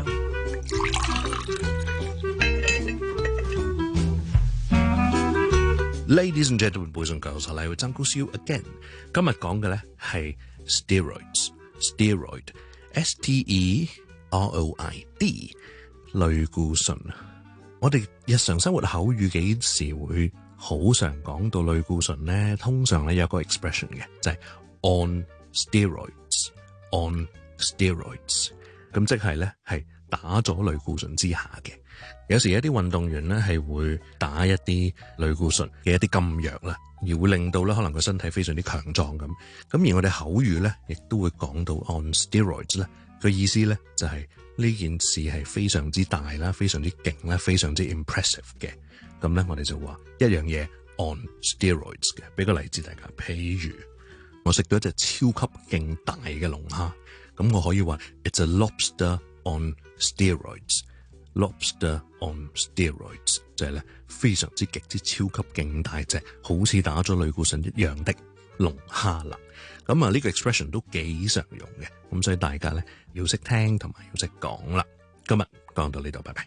Speaker 19: Ladies and gentlemen, boys and girls， 嚟到 Uncle Seal again。今日講嘅咧係 steroids，steroid，S T E R O I D， 類固醇。我哋日常生活口語幾時會好常講到類固醇咧？通常咧有個 expression 嘅，就係 on steroids，on steroids， 咁即係咧係打咗類固醇之下嘅。有時一啲運動員咧係會打一啲類固醇嘅一啲禁藥啦，而會令到咧可能個身體非常之強壯咁。咁而我哋口語咧亦都會講到 on steroids 咧，個意思咧就係呢件事係非常之大啦，非常之勁啦，非常之 impressive 嘅。咁咧我哋就話一樣嘢 on steroids 嘅。俾個例子大家，譬如我食到一隻超級勁大嘅龍蝦，咁我可以話 it's a lobster on steroids。Lobster on steroids 就係咧非常之極之超級勁大隻，好似打咗類固醇一樣的龍蝦啦。咁啊呢個 expression 都幾常用嘅，咁所以大家咧要識聽同埋要識講啦。今日講到呢度，拜拜。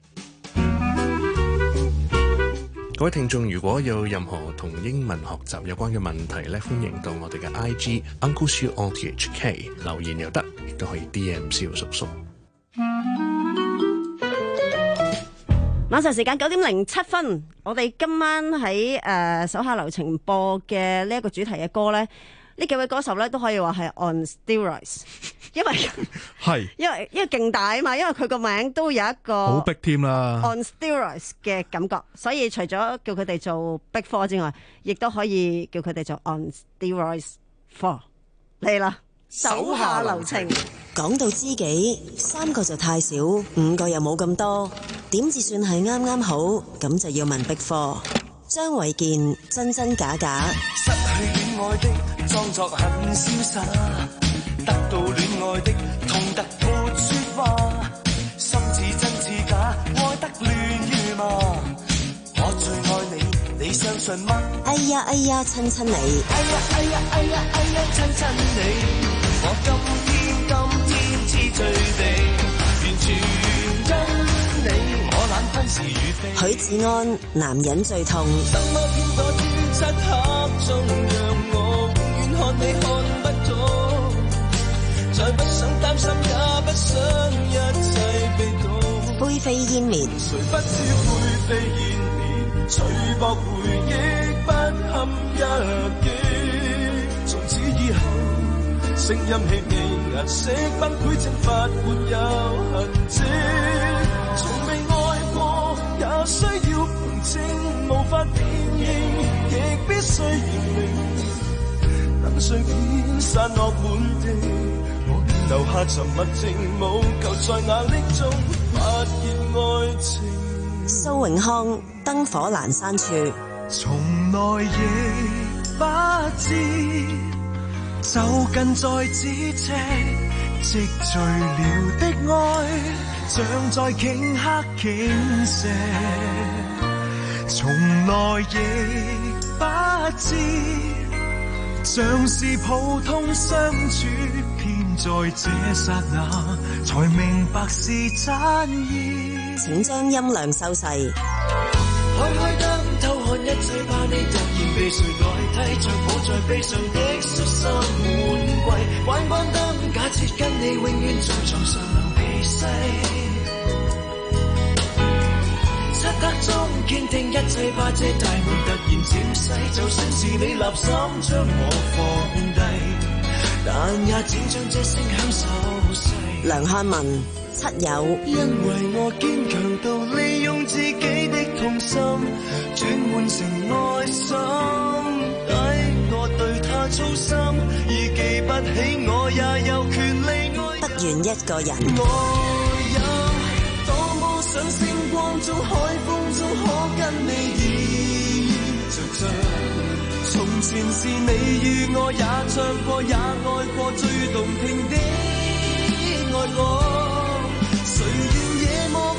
Speaker 19: 各位聽眾，如果有任何同英文學習有關嘅問題咧，歡迎到我哋嘅 I G Uncle Siu O T H K 留言又得，亦都可以 D M 蕭叔叔。
Speaker 5: 晚上時間九點零七分，我哋今晚喺誒手下留情播嘅呢一個主題嘅歌咧，呢幾位歌手咧都可以話係 on steroids， 因為係因為因為勁大啊嘛，因為佢個名都有一個
Speaker 15: 好逼添啦
Speaker 5: on steroids 嘅感覺，所以除咗叫佢哋做 Big Four 之外，亦都可以叫佢哋做 on steroids four 嚟啦。手下留情，
Speaker 17: 講到知己，三個就太少，五個又冇咁多，點至算係啱啱好？咁就要問Big Four。張衛健，真真假假。
Speaker 6: 失去戀愛的，裝作很瀟灑；得到戀愛的，痛得沒說話。心似真似假，愛得亂如麻。我最愛你，你相信嗎？
Speaker 17: 哎呀哎呀，親親你。
Speaker 6: 哎呀哎呀哎呀哎呀，親親你。我今天今天痴醉地，完全因你，我懶分是與非。
Speaker 17: 許志安，男人最痛。
Speaker 6: 什麼偏頗於漆黑中，讓我永遠看你看不到。再不想擔心，也不想一切被盜。
Speaker 17: 灰飛煙滅。
Speaker 6: 誰不知灰飛煙滅，隨薄回憶不堪一擊。從此以後。聲音氣味顏色崩潰蒸發沒有痕跡，從未愛過也需要平靜，無法辨認亦必須認命，等碎片散落滿地，我留下沉默靜舞，求在壓力中發現愛情。
Speaker 17: 蘇永康，燈火闌珊處。
Speaker 6: 從來亦不知就近在咫尺，積聚了的愛，像在頃刻傾瀉。從來亦不知，像是普通相處，偏在這剎那，才明白是真意。
Speaker 17: 請將音量收細。
Speaker 6: 開開燈，偷看一切，怕你突然被誰代替，像抱在悲傷的傷心滿季。關關燈，假設跟你永遠在床上流鼻息。漆黑中傾聽一切，怕這大門突然漸細。就算是你立心將我放低，但也只將這聲響手勢。
Speaker 17: 梁漢文。七友，
Speaker 6: 因為我堅強到利用自己的痛心轉換成愛心，抵我對他操心，而記不起我也有權利愛。
Speaker 17: 不願一個人。
Speaker 6: 我有多麼想星光中海風中可跟你依着唱，從前是你與我也唱過也愛過最動聽的愛我。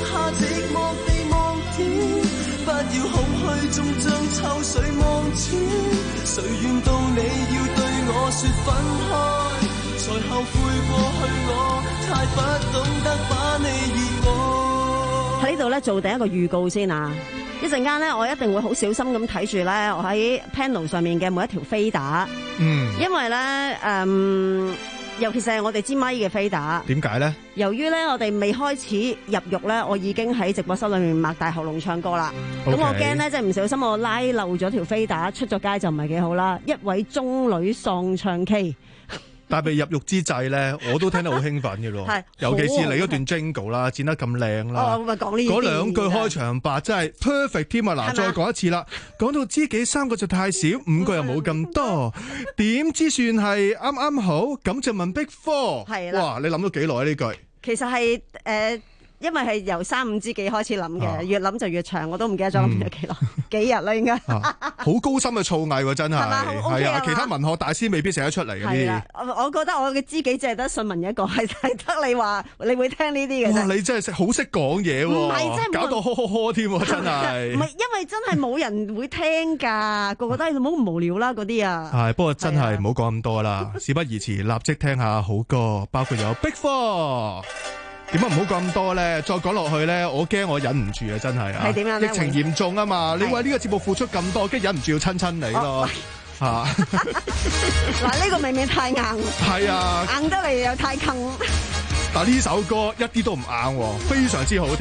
Speaker 6: 下寂寞地望天，不要空虛中將秋水望穿。誰願到你要對我說分開，才後悔過去我太不懂得把你熱愛。
Speaker 5: 喺呢度咧做第一個預告先啊！一陣間咧，我一定會好小心咁睇住咧，我喺 panel 上面嘅每一條飛打。嗯，因為咧，誒、嗯，尤其是係我哋支咪嘅飛打。
Speaker 15: 點解咧？
Speaker 5: 由於咧，我哋未開始入獄咧，我已經喺直播室裏面擘大喉嚨唱歌啦。咁、okay. 我驚咧，即係唔小心我拉漏咗條飛打，出咗街就唔係幾好啦。一位中女喪唱 K。
Speaker 15: 但係未入獄之際咧，我都聽得好興奮嘅咯。係，尤其是你嗰段 jingle 啦，剪得咁靚啦。
Speaker 5: 哦，咪講呢啲。
Speaker 15: 嗰兩句開場白真係 perfect 添啊！嗱，再講一次啦，講到知己三個就太少，五個又冇咁多，點知算係啱啱好？咁就問 Big Four。係啦。哇！你諗咗幾耐呢句？
Speaker 5: 其實係誒。呃因為係由三五知己開始諗嘅、啊，越諗就越長，我都唔記得咗諗咗幾耐，幾日啦應該。好、啊、高深嘅造詣喎，真係。係嘛？好 OK 啊！其他文學大師未必寫得出嚟嘅呢啲。 我我覺得我嘅知己淨係得信文一個，係係得你話你會聽呢啲嘅。
Speaker 15: 哇！你真係好識講嘢喎，唔係真係搞到呵呵呵添喎，真係。唔係
Speaker 5: 因為真係冇人會聽㗎，個個都係好無聊啦嗰啲啊。
Speaker 15: 係，不過真係唔好講咁多啦，事不宜遲，立即聽下好歌，包括有 Big Four。點解唔好咁多咧？再講落去咧，我驚我忍唔住啊！真係啊！
Speaker 5: 係點樣咧？
Speaker 15: 疫情嚴重啊嘛！你為呢個節目付出咁多，跟住忍唔住要親親你咯嚇！
Speaker 5: 嗱，呢個未免太硬。係啊，硬得嚟又太坑。
Speaker 15: 但呢首歌一啲都唔硬，非常之好聽。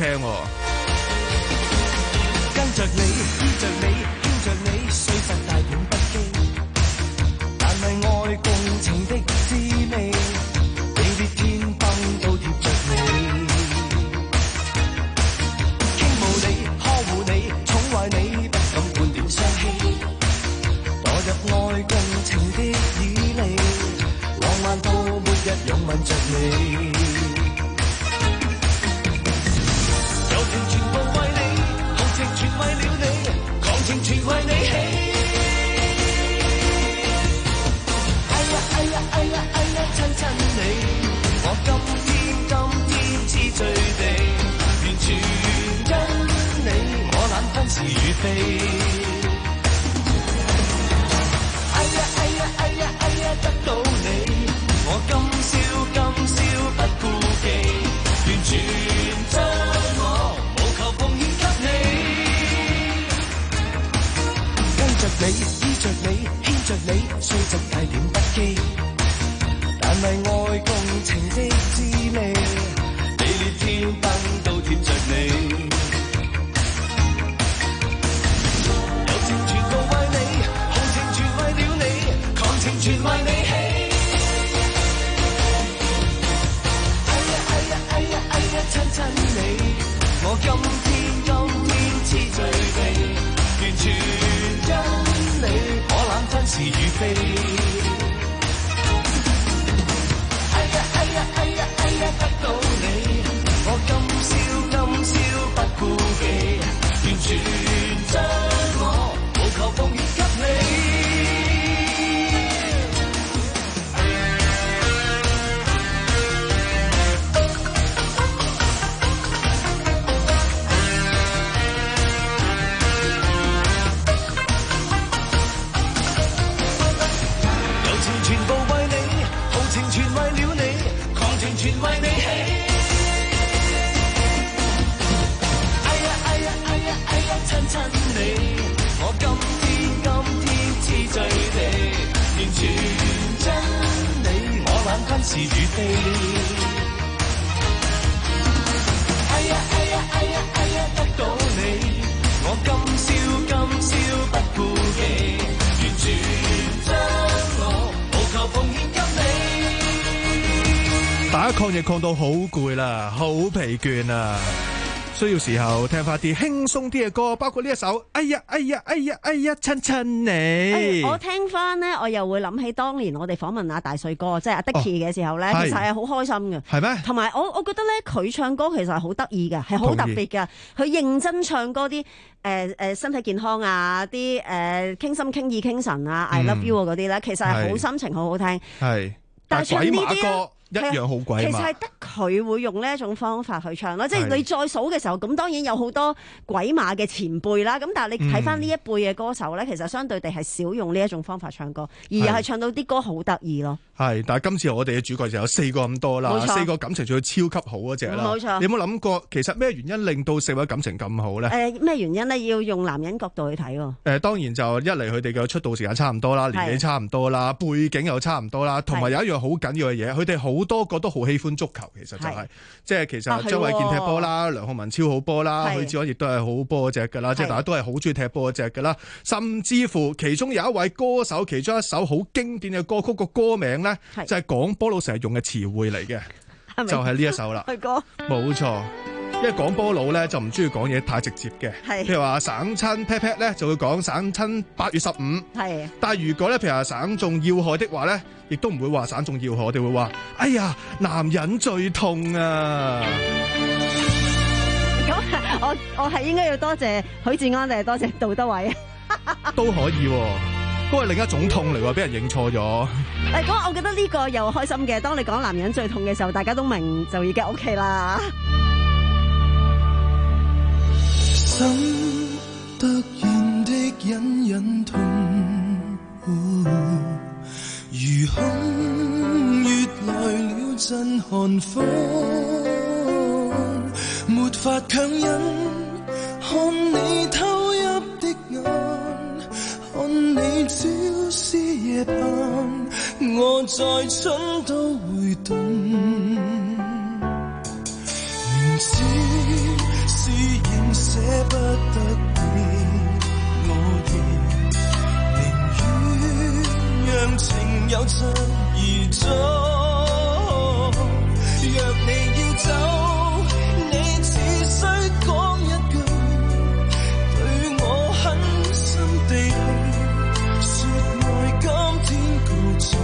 Speaker 6: 跟着你，依着你，牽着你，雖則大點不羈，但係愛共情的滋味，地裂天崩都貼着你。愛共情的以利，浪漫到每日擁吻着你，柔情全部為你，豪情全為了你，狂情全為你起。哎呀哎呀哎呀哎呀親親你，我今天今天痴醉地，完全因你，我懶分是與非。得到你，我今宵今宵不顧忌，完全將我無求奉獻給你。跟着你，依着你，牽着你，雖則帶點不羈，但係愛共情的滋味，地裂天崩都貼着你。柔情全部為你，豪情全為了你，狂情全為你。親親你，我今天今天痴醉地，完全因你，我懶分是與非。哎呀哎呀哎呀哎呀，得到你，我今宵今宵不顧忌，完全將我無求奉獻給你。全為你起，哎呀哎呀哎呀哎呀親親你，我今天今天痴醉地，完全因你，我懶分是與非。哎呀哎呀哎呀哎呀得到你，我今宵今宵不顧忌，完全將我無求奉獻給你。
Speaker 15: 大家抗疫抗到好攰啦，好疲倦啊！需要時候聽翻啲輕鬆啲嘅歌，包括呢一首。哎呀哎呀哎呀哎呀親親你。
Speaker 5: 哎、我聽翻咧，我又會諗起當年我哋訪問阿大帥哥，即係阿 Dicky 嘅時候咧、哦，其實係好開心嘅。係咩？同埋我我覺得咧，佢唱歌其實係好得意嘅，係好特別嘅。佢認真唱歌啲誒誒身體健康啊，啲誒傾心傾意傾神啊、嗯、I love you 嗰啲咧，其實係好心情好好聽。係。但係鬼馬歌
Speaker 15: 一樣好鬼馬。
Speaker 5: 其實係得佢會用呢一種方法去唱咯，即係你再數嘅時候，咁當然有好多鬼馬嘅前輩啦。咁但係你睇翻呢一輩嘅歌手咧，嗯、其實相對地係少用呢一種方法唱歌，而又係唱到啲歌好得意咯。
Speaker 15: 係，但係今次我哋嘅主角就有四個咁多啦，四個感情仲要超級好嗰隻啦。
Speaker 5: 冇錯。
Speaker 15: 你有冇諗過其實咩原因令到四位感情咁好咧？
Speaker 5: 誒咩、呃、原因咧？要用男人角度去睇喎。誒、
Speaker 15: 呃、當然就一嚟佢哋嘅出道時間差唔多啦，年紀差唔多啦，背景又差唔多啦，同埋有一樣好緊要嘅嘢，佢哋好多個都好喜歡足球，其實就係、是、即係其實張衛健踢波啦，啊、梁浩文超好波啦，許志安亦都係好波嗰隻㗎啦，即係大家都係好中意踢波嗰隻㗎啦。甚至乎其中有一位歌手，其中一首好經典嘅歌曲個歌名咧，就係講波佬成日用嘅詞彙嚟嘅，就係呢一首啦。冇錯。因為講波佬咧就唔中意講嘢太直接嘅，譬如話省親 pat pat 咧就會講省親八月十五，係。但係如果咧譬如話省中要害的話咧，亦都唔會話省中要害，我哋會話哎呀男人最痛啊！
Speaker 5: 咁我我係應該要多謝許志安定係多謝杜德偉啊？
Speaker 15: 都可以，都係另一種痛嚟喎，俾人認錯咗。誒，
Speaker 5: 咁我覺得呢個又開心嘅。當你講男人最痛嘅時候，大家都明就已經 OK 啦。
Speaker 6: 心突然的隱隱痛，如空穴來了陣寒風，沒法強忍，看你偷泣的眼，看你朝思夜盼，我在春都會凍，明知是仍捨不得你，我亦寧願讓情有疾而終。若你要走，你只需講一句，對我狠心地去說愛，今天告終。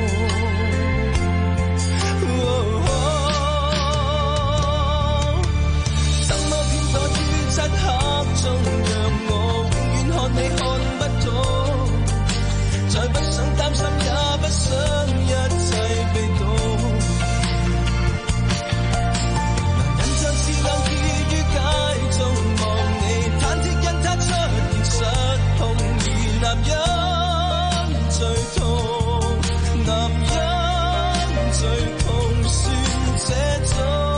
Speaker 6: 漆黑中讓我永遠看你看不到，再不想擔心也不想一切被盜，男人像刺蝟結於街中望你忐忑因他出現失控，而男人最痛，男人最痛算這種。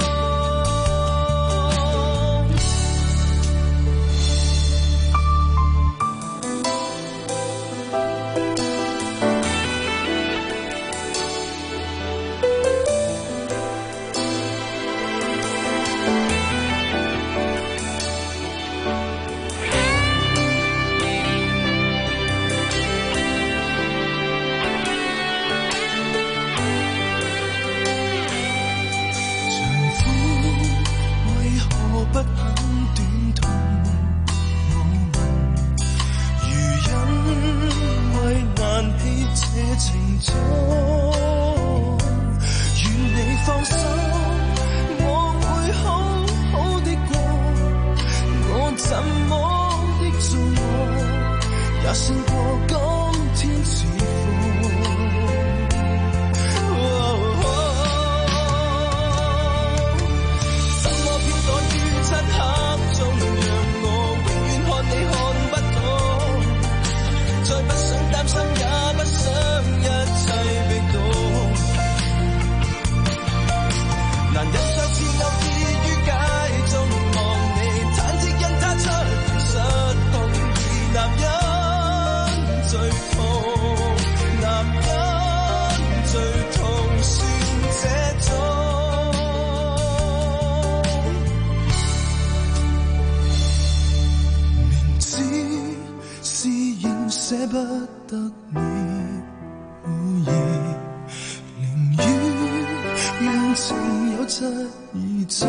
Speaker 6: 捨不得你，我亦寧願讓情有疾而終。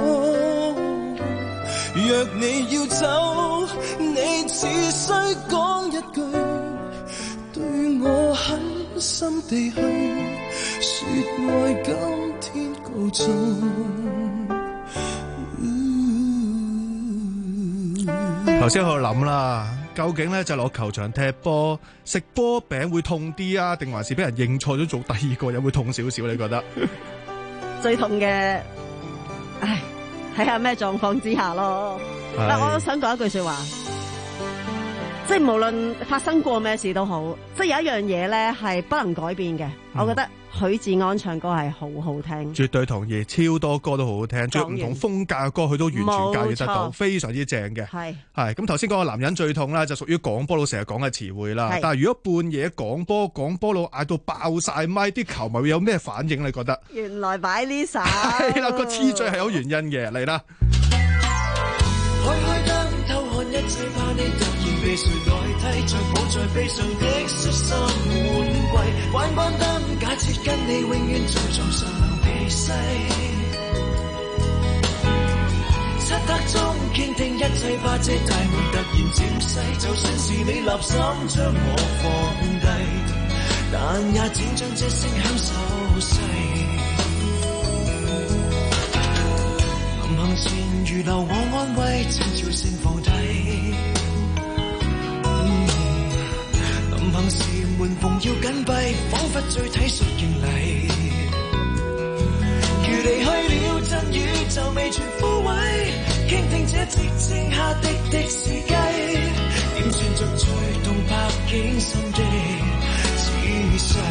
Speaker 6: 若你要走，你只需講一句，對我狠心地去說愛，今天告終。
Speaker 15: 頭先喺度諗啦。 究竟咧就落球場踢波食波餅會痛啲啊，定還是俾人認錯咗做第二個人會痛少少？你覺得
Speaker 5: 最痛嘅，唉，睇下咩狀況之下咯。但我想講一句說話，即係無論發生過咩事都好，即係有一樣嘢咧係不能改變嘅。嗯、我覺得許志安唱歌係好好聽，
Speaker 15: 絕對同意，超多歌都好好聽，仲有唔同風格嘅歌，佢都完全駕馭得到，非常之正嘅。係係咁頭先講個男人最痛啦，就屬於廣播佬成日講嘅詞彙啦。但係如果半夜廣播，廣播佬嗌到爆晒咪，啲球迷會有咩反應？你覺得？
Speaker 5: 原來擺呢首
Speaker 15: 係啦，個次序係有原因嘅，嚟啦。
Speaker 6: 開開燈，偷看一切，怕你突然被誰代替，像抱在背上的恤衫滿櫃。關關燈，假設跟你永遠在床上流鼻涕。漆黑中傾聽一切，怕這大門突然漸細。就算是你立心將我放低，但也只將這聲響手勢。臨行前預留我安慰，請悄聲放低。臨行時門縫要緊閉，彷彿最體恤敬禮。如離去了，陣雨就未全枯萎，傾聽這寂靜下滴滴時計，點算着最動魄驚心的姿勢。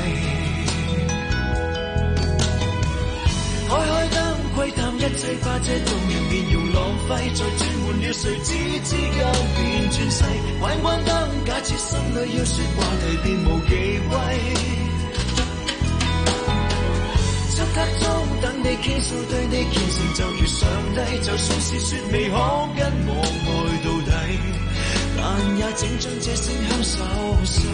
Speaker 6: 開開燈，窺探一切，怕這動人面容浪費，再轉換了誰知之間變轉世。關關燈，假設心裏要說話題便無忌諱。漆黑中等你傾訴，對你虔誠就如上帝，就算是說未可跟我愛到底，但也整將這聲響手勢。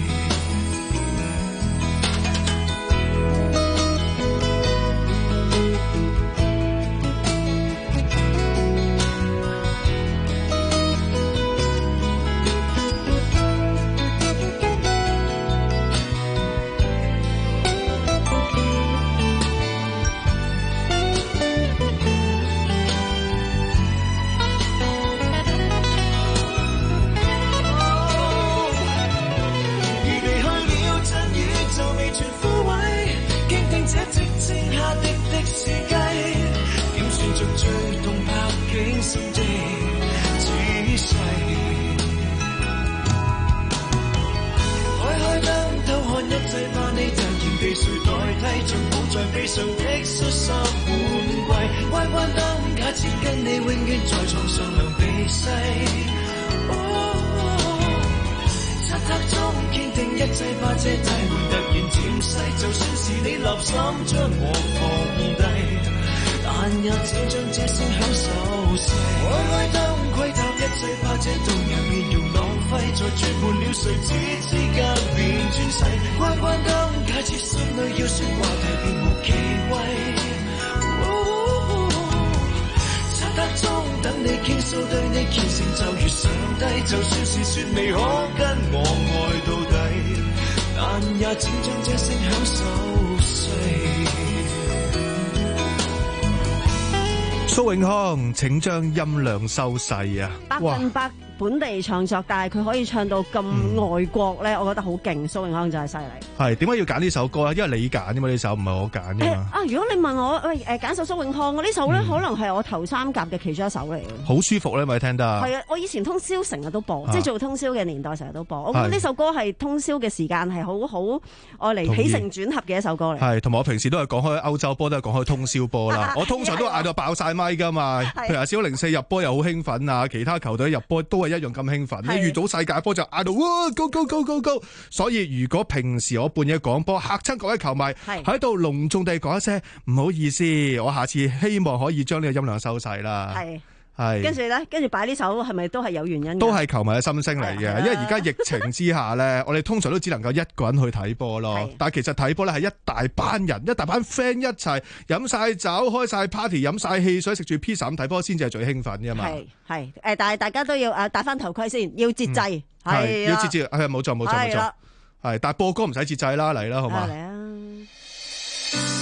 Speaker 15: 蘇永康，請將音量收細啊！
Speaker 5: 百分百本地創作，但係佢可以唱到咁外國咧，嗯、我覺得好勁。蘇永康真係犀利。係點解要揀呢首歌啊？因為你揀啫嘛，呢首唔係我揀啫嘛。啊，如果你問我喂誒揀首蘇永康，我呢首咧、嗯、可能係我頭三甲嘅其中一首嚟嘅。好舒服咧，咪聽得。係啊，我以前通宵成日都播，啊、即係做通宵嘅年代成日都播。我覺得呢首歌係通宵嘅時間係好好愛嚟起承轉合嘅一首歌嚟。係，同埋我平時都係講開歐洲波，都係講開通宵波啦。我通常都嗌到爆晒咪㗎嘛。譬如話小零四入波又好興奮啊，其他球隊入波都係一樣咁興奮。你遇到世界波就嗌到哇 go go go go go！ 所以如果平時我半夜講波嚇親各位球迷，喺度隆重地講一聲唔好意思，我下次希望可以將呢個音量收細啦。係。係，跟住咧，跟住擺呢首係咪都係有原因？都係球迷嘅心聲嚟嘅，因為而家疫情之下咧，我哋通常都只能夠一個人去睇波咯。但係其實睇波咧係一大班人、一大班 friend 一齊飲晒酒、開晒 party、飲晒汽水、食住 pizza 咁睇波先至係最興奮㗎嘛。係係誒，但係大家都要誒戴翻頭盔先，要節制，係、嗯、要節制，係冇錯冇錯冇錯，係。但係播歌唔使節制啦，嚟啦，好嘛？嚟啊！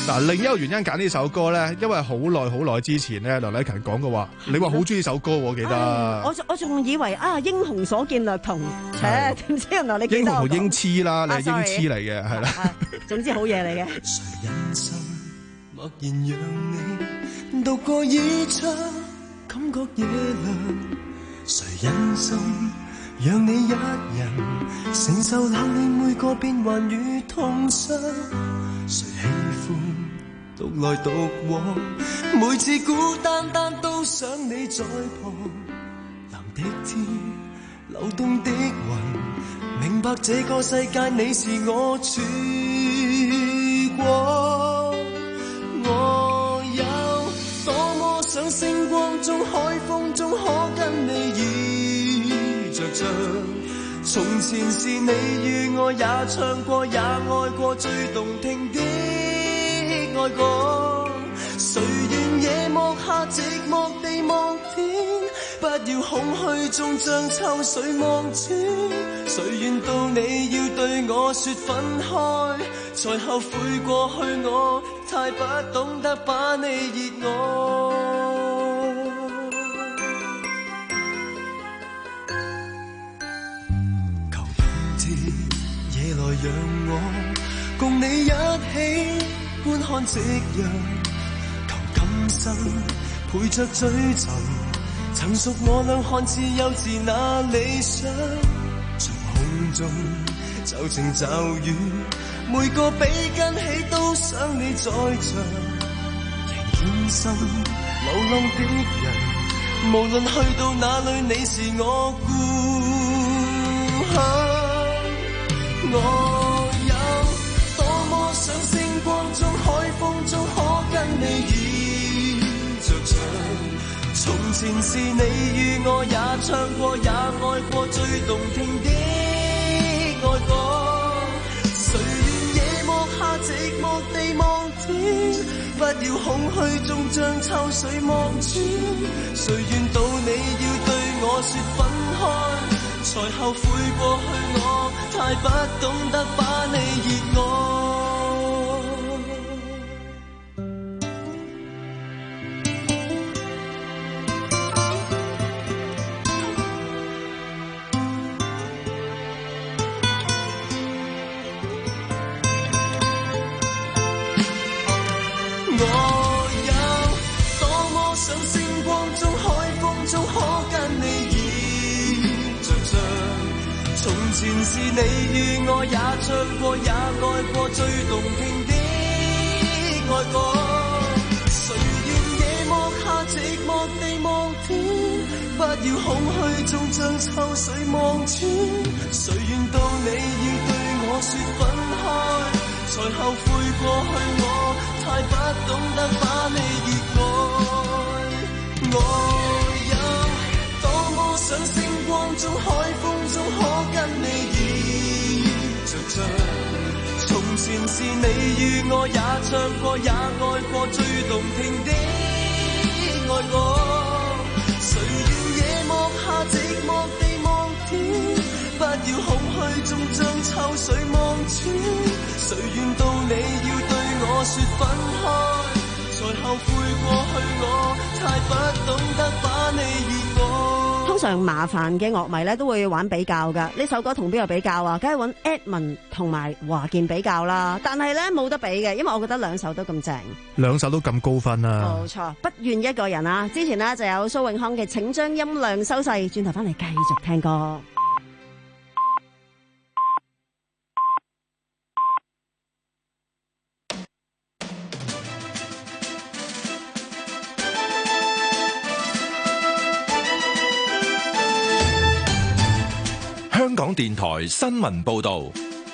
Speaker 15: 嗱，另一個原因揀呢首歌咧，因為好耐好耐之前咧，梁禮勤講過話，你話好中意首歌，我記得。
Speaker 5: 我我仲以為啊，英雄所見略同，切點知原來你記得我講。
Speaker 15: 英雄同英雌啦，你係英雌嚟嘅，係啦。
Speaker 5: 總之好嘢嚟嘅。
Speaker 6: 誰忍心默然讓你獨個倚窗，感覺夜涼？誰忍心讓你一人承受冷暖每個變幻與痛傷？誰喜歡獨來獨往？每次孤單單都想你在旁。藍的天，流動的雲，明白這個世界你是我曙光。我有多麼想星光中、海風中可跟你倚着唱。從前是你與我也唱過也愛過最動聽的愛歌。誰願夜幕下寂寞地望天，不要空虛中將秋水望穿。誰願到你要對我說分開，才後悔過去我太不懂得把你熱愛。求今天夜來讓我共你一起觀看夕陽。求今生陪着追尋，曾屬我倆看似幼稚那理想。從空中就情驟雨，每個比跟起都想你在場。仍堅心流浪的人，無論去到哪裏，你是我故鄉。我有多麼想星光中、海風中可跟你倚着唱。從前是你與我也唱過也愛過最動聽的愛歌。誰願夜幕下寂寞地望天，不要空虛中將秋水望穿。誰願到你要對我說分開，才後悔過去我太不懂得把你熱愛。我有多麼想星光中、海風中可跟你倚着唱。從前是你與我也唱過也愛過最動聽的愛歌。誰願夜幕下寂寞地望天，不要空虛中將秋水望穿。誰願到你要對我說分開，才後悔過去我太不懂得把你熱愛。我有多麼想星光中、海風中可跟你倚着唱。從前是你與我也唱過也愛過最動聽的愛歌。誰願夜幕下寂寞地望天，不要空虛中將秋水望穿。誰願到你要對我說分開，才後悔過去我太不懂得把你熱愛。
Speaker 5: 通常麻煩嘅樂迷咧都會玩比較噶，呢首歌同邊個比較啊？梗係揾 Edmond 同埋華健比較啦。但係咧冇得比嘅，因為我覺得兩首都咁正，
Speaker 15: 兩首都咁高分啊！
Speaker 5: 冇錯，不願一個人啊！之前呢就有蘇永康嘅《請將音量收細》，轉頭翻嚟繼續聽歌。
Speaker 4: 香港電台新聞報道，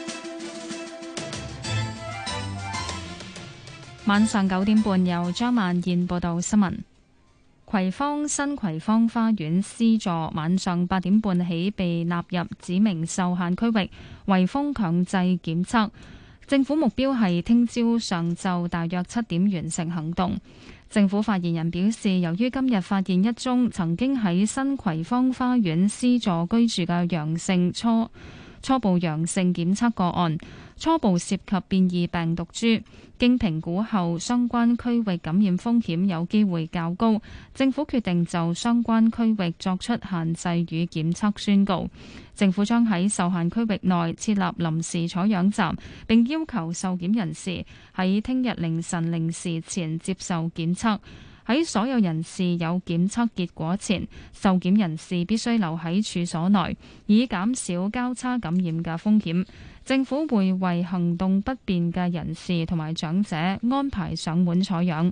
Speaker 1: 晚上九點半由張萬燕報道新聞。葵芳新葵芳花園 C 座晚上八點半起被納入指明受限區域，圍封強制檢測。政府目標係聽朝上晝大約七點完成行動。政府發言人表示，由於今日發現一宗曾經喺新葵芳花園 C 座居住嘅陽性初初步陽性檢測個案， 初步涉及變異病毒株。經評估後，相關區域感染風險有機會較高，政府決定就相關區域作出限制與檢測宣告。政府將喺受限區域內設立臨時採樣站，並要求受檢人士喺聽日凌晨零時前接受檢測。喺所有人士有檢測結果前，受檢人士必須留喺處所內，以減少交叉感染嘅風險。政府會為行動不便嘅人士同埋長者安排上門採樣。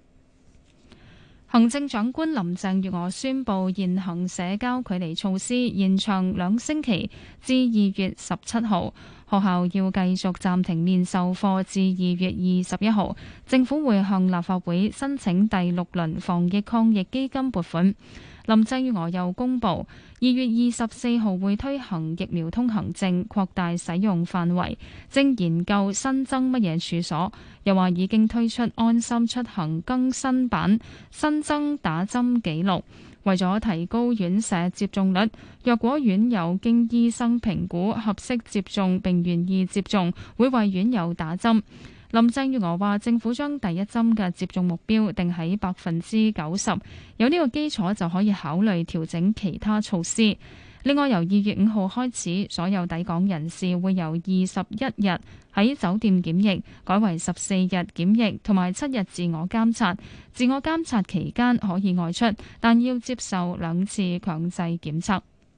Speaker 1: 行政長官林鄭月娥宣布現行社交距離措施延長兩星期至二月十七號，學校要繼續暫停面授課至二月二十一號。政府會向立法會申請第六輪防疫抗疫基金撥款。林鄭月娥又公布，二月二十四號會推行疫苗通行證擴大使用範圍，正研究新增乜嘢處所。又話已經推出安心出行更新版，新增打針記錄。為咗提高院舍接種率，若果院友經醫生評估合適接種並願意接種，會為院友打針。林鄭月娥話：政府將第一針嘅接種目標定喺百分之九十，有呢個基礎就可以考慮調整其他措施。另外，由二月五號開始，所有抵港人士會由二十一日喺酒店檢疫改為十四日檢疫同埋七日自我監察。自我監察期間可以外出，但要接受兩次強制檢測。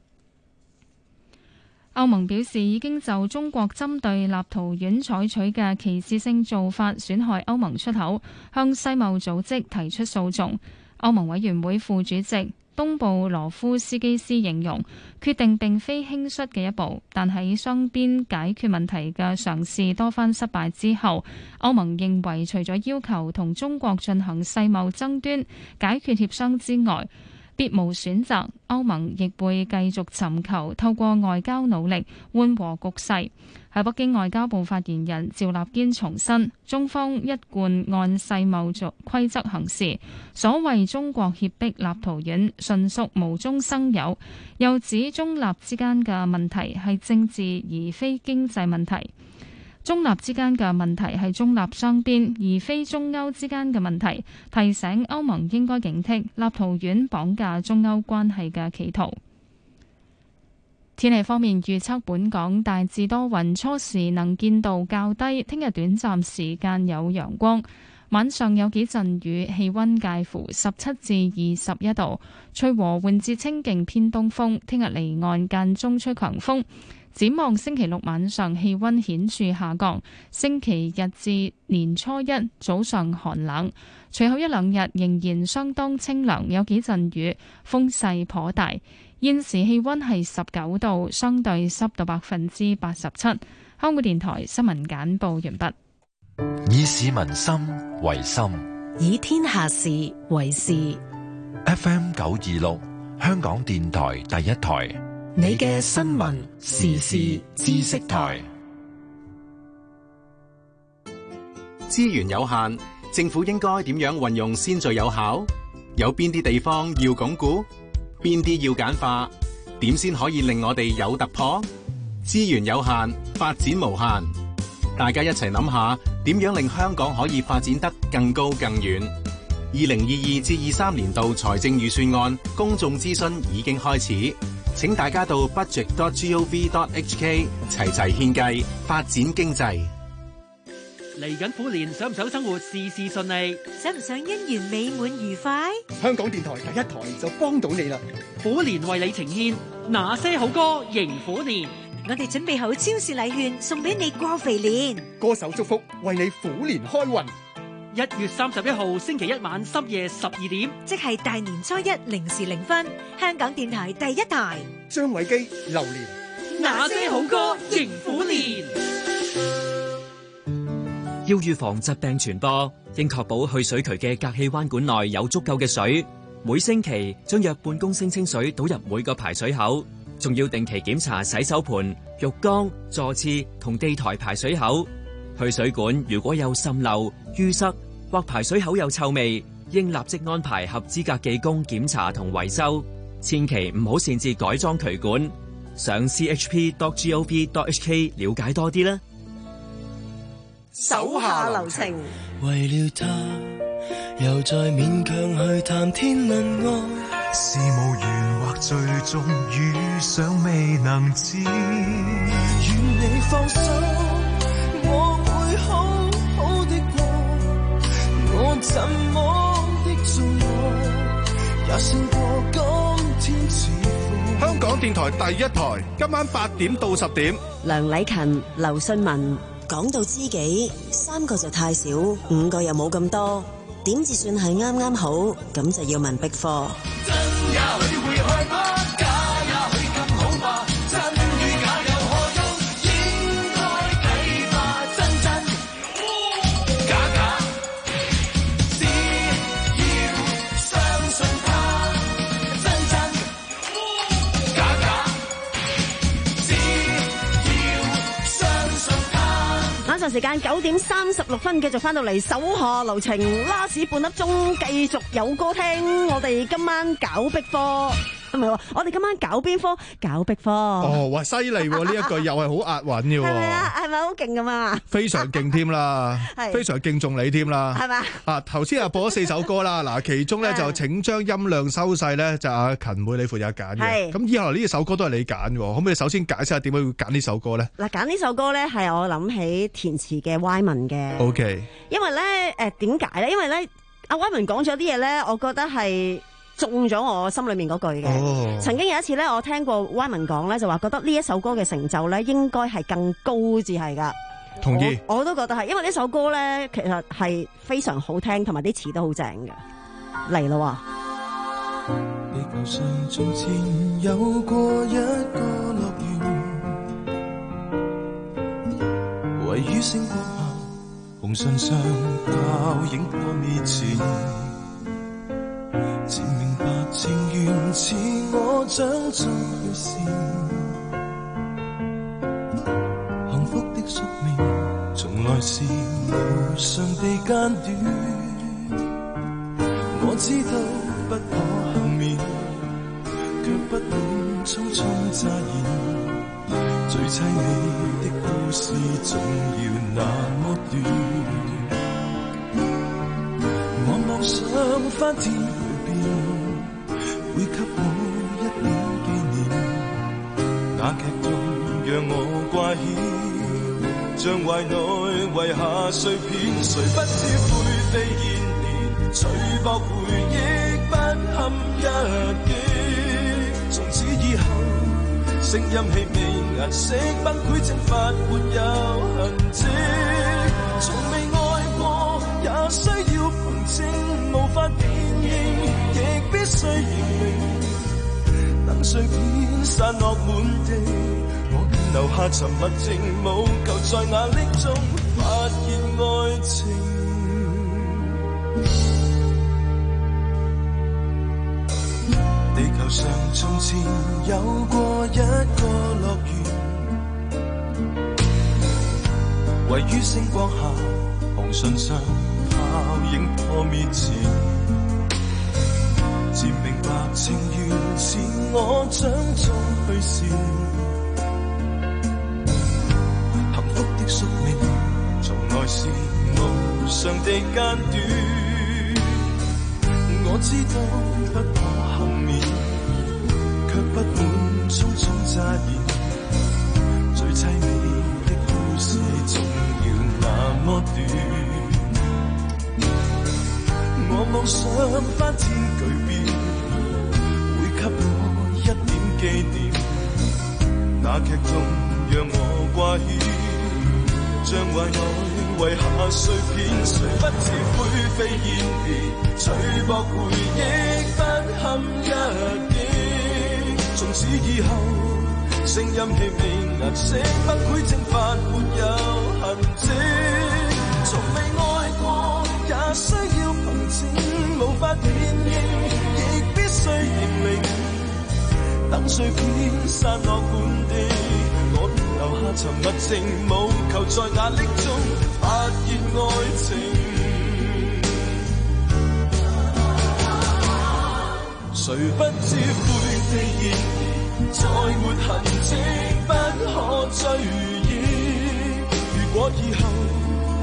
Speaker 1: 歐盟表示已經就中國針對立陶宛採取嘅歧視性做法損害歐盟出口，向世貿組織提出訴訟。歐盟委員會副主席東布羅夫斯基斯形容決定並非輕率嘅一步，但喺雙邊解決問題嘅嘗試多番失敗之後，歐盟認為除咗要求同中國進行世貿爭端解決協商之外，別無選擇。歐盟亦會繼續尋求透過外交努力緩和局勢。喺北京，外交部發言人趙立堅重申，中方一貫按世貿規則行事，所謂中國脅迫立陶宛純屬無中生有。又指中立之間嘅問題係政治而非經濟問題。中立之間嘅問題係中立雙邊，而非中歐之間嘅問題。提醒歐盟應該警惕立陶宛綁架中歐關係嘅企圖。天氣方面預測，本港大致多雲，初時能見度較低，聽日短暫時間有陽光，晚上有幾陣雨，氣溫介乎十七至二十一度，吹和緩至清勁偏東風。聽日離岸間中吹強風。展望星期六晚上氣溫顯著下降，星期日至年初一早上寒冷，隨後一兩日仍然相當清涼，有幾陣雨，風勢頗大。現時氣溫係十九度，相對濕度百分之八十七。香港電台新聞簡報完畢。
Speaker 4: 以市民心為心，
Speaker 20: 以天下事為事。
Speaker 4: F M 九二六，香港電台第一台。
Speaker 9: 你嘅新聞時事知識台。
Speaker 21: 資源有限，政府應該點樣運用先最有效？有邊啲地方要鞏固？邊啲要簡化？點先可以令我哋有突破？資源有限，發展無限。大家一齊諗下，點樣令香港可以發展得更高更遠？二零二二至二三年度財政預算案公眾諮詢已經開始。請大家到 budget dot gov dot hk 齊齊獻計，發展經濟。
Speaker 22: 嚟緊虎年，想唔想生活事事順利？
Speaker 10: 想唔想姻緣美滿愉快？
Speaker 22: 香港電台第一台就幫到你啦！虎年為你呈現那些好歌迎虎年，
Speaker 10: 我哋準備好超市禮券送俾你過肥年，
Speaker 22: 歌手祝福為你虎年開運。一月三十一號星期一晚深夜十二點，
Speaker 10: 即係大年初一零時零分，香港電台第一台。
Speaker 22: 張偉基流年，那些好歌迎虎年。
Speaker 23: 要預防疾病傳播，應確保去水渠嘅隔氣彎管內有足夠嘅水。每星期將約半公升清水倒入每個排水口，仲要定期檢查洗手盆、浴缸、座廁同地台排水口。去水管如果有滲漏、淤塞或排水口有臭味，應立即安排合資格技工檢查同維修。千祈唔好擅自改裝渠管。上 c h p dot gov dot h k 了解多啲啦。
Speaker 5: 手下留情。
Speaker 6: 為了他，又再勉強去談天論愛，
Speaker 7: 是無緣或最終遇上未能知。
Speaker 6: 願你放心，我會好好的過，我怎麼的做愛，也勝過今天似火。
Speaker 15: 香港電台第一台，今晚八點到十點，
Speaker 5: 梁禮勤、劉信文。
Speaker 17: 講到知己，三個就太少，五個又冇咁多，點至算係啱啱好？咁就要問 Big Four。
Speaker 6: 真也許會害怕，假也許更好吧。真與假又何用？應該睇吧。真真假假，只要相信他。真真假假，只要相信他。
Speaker 5: 晚上時間九點三十六分，繼續翻到嚟手下留情 last 半粒鐘，繼續有歌聽。我哋今晚搞逼科，唔係喎，我哋今晚搞邊科？搞逼科。
Speaker 15: 哦，哇，犀利喎！呢一句又係好押韻嘅喎。
Speaker 5: 係咪啊？係咪好勁咁啊？
Speaker 15: 非常勁添啦，非常敬重你添啦。
Speaker 5: 係嘛？
Speaker 15: 啊，頭先啊播咗四首歌啦，嗱，其中咧就請將音量收細咧，就阿勤妹你負責揀嘅。咁以後呢首歌都係你揀嘅，可唔可以首先解釋下點解會揀呢首歌咧？
Speaker 5: 嗱，揀呢首歌咧係我諗起填詞嘅 Wyman 嘅。
Speaker 15: O K。
Speaker 5: 因為咧，誒點解咧？因為咧，阿 Wyman 講咗啲嘢咧，我覺得係中咗我心裏面嗰句嘅。Oh. 曾經有一次咧，我聽過 Wyman 講咧，就話覺得呢一首歌嘅成就咧，應該係更高至係噶。
Speaker 15: 同意。
Speaker 5: 我，我都覺得係，因為呢首歌咧，其實係非常好聽，同埋啲詞都好正嘅。嚟咯喎！
Speaker 6: 地球上從前有過一個樂園，位於星光下，紅唇上泡影破滅前，漸明白情緣似我掌中去線，幸福的宿命從來是無常地間斷。我知道不可幸免，卻不滿匆匆乍現。最凄美的故事總要那麼短。我妄想翻天巨變，會給我一點紀念。那劇中讓我掛牽，像懷內遺下碎片，誰不知灰飛煙滅，隨薄回憶不堪一擊。從此以後聲音氣味顏色崩潰蒸發沒有痕跡，從未愛過也需要憑證，無法辨認亦必須認命。等碎片散落滿地，我便留下沉默靜舞，求在壓力中發現愛情。地球上從前有過一個樂園，位於星光下，紅唇上泡影破滅前，漸明白情緣似我掌中去線，幸福的宿命從來是無常地間斷。我知道不可幸免，卻不滿匆匆乍現。最凄美的故事總要那麼短。我妄想翻天巨變，會給我一點紀念。那劇中讓我掛牽，像懷內遺下碎片，誰不知灰飛煙滅，隨薄回憶不堪一擊。從此以後聲音氣味顏色崩潰蒸發沒有痕跡，從未愛過也需要憑證，無法辨認亦必須認命。等碎片散落滿地，我便留下沉默靜舞，求在壓力中發現愛情。誰不知灰飛煙滅，再沒痕跡不可追憶。如果以後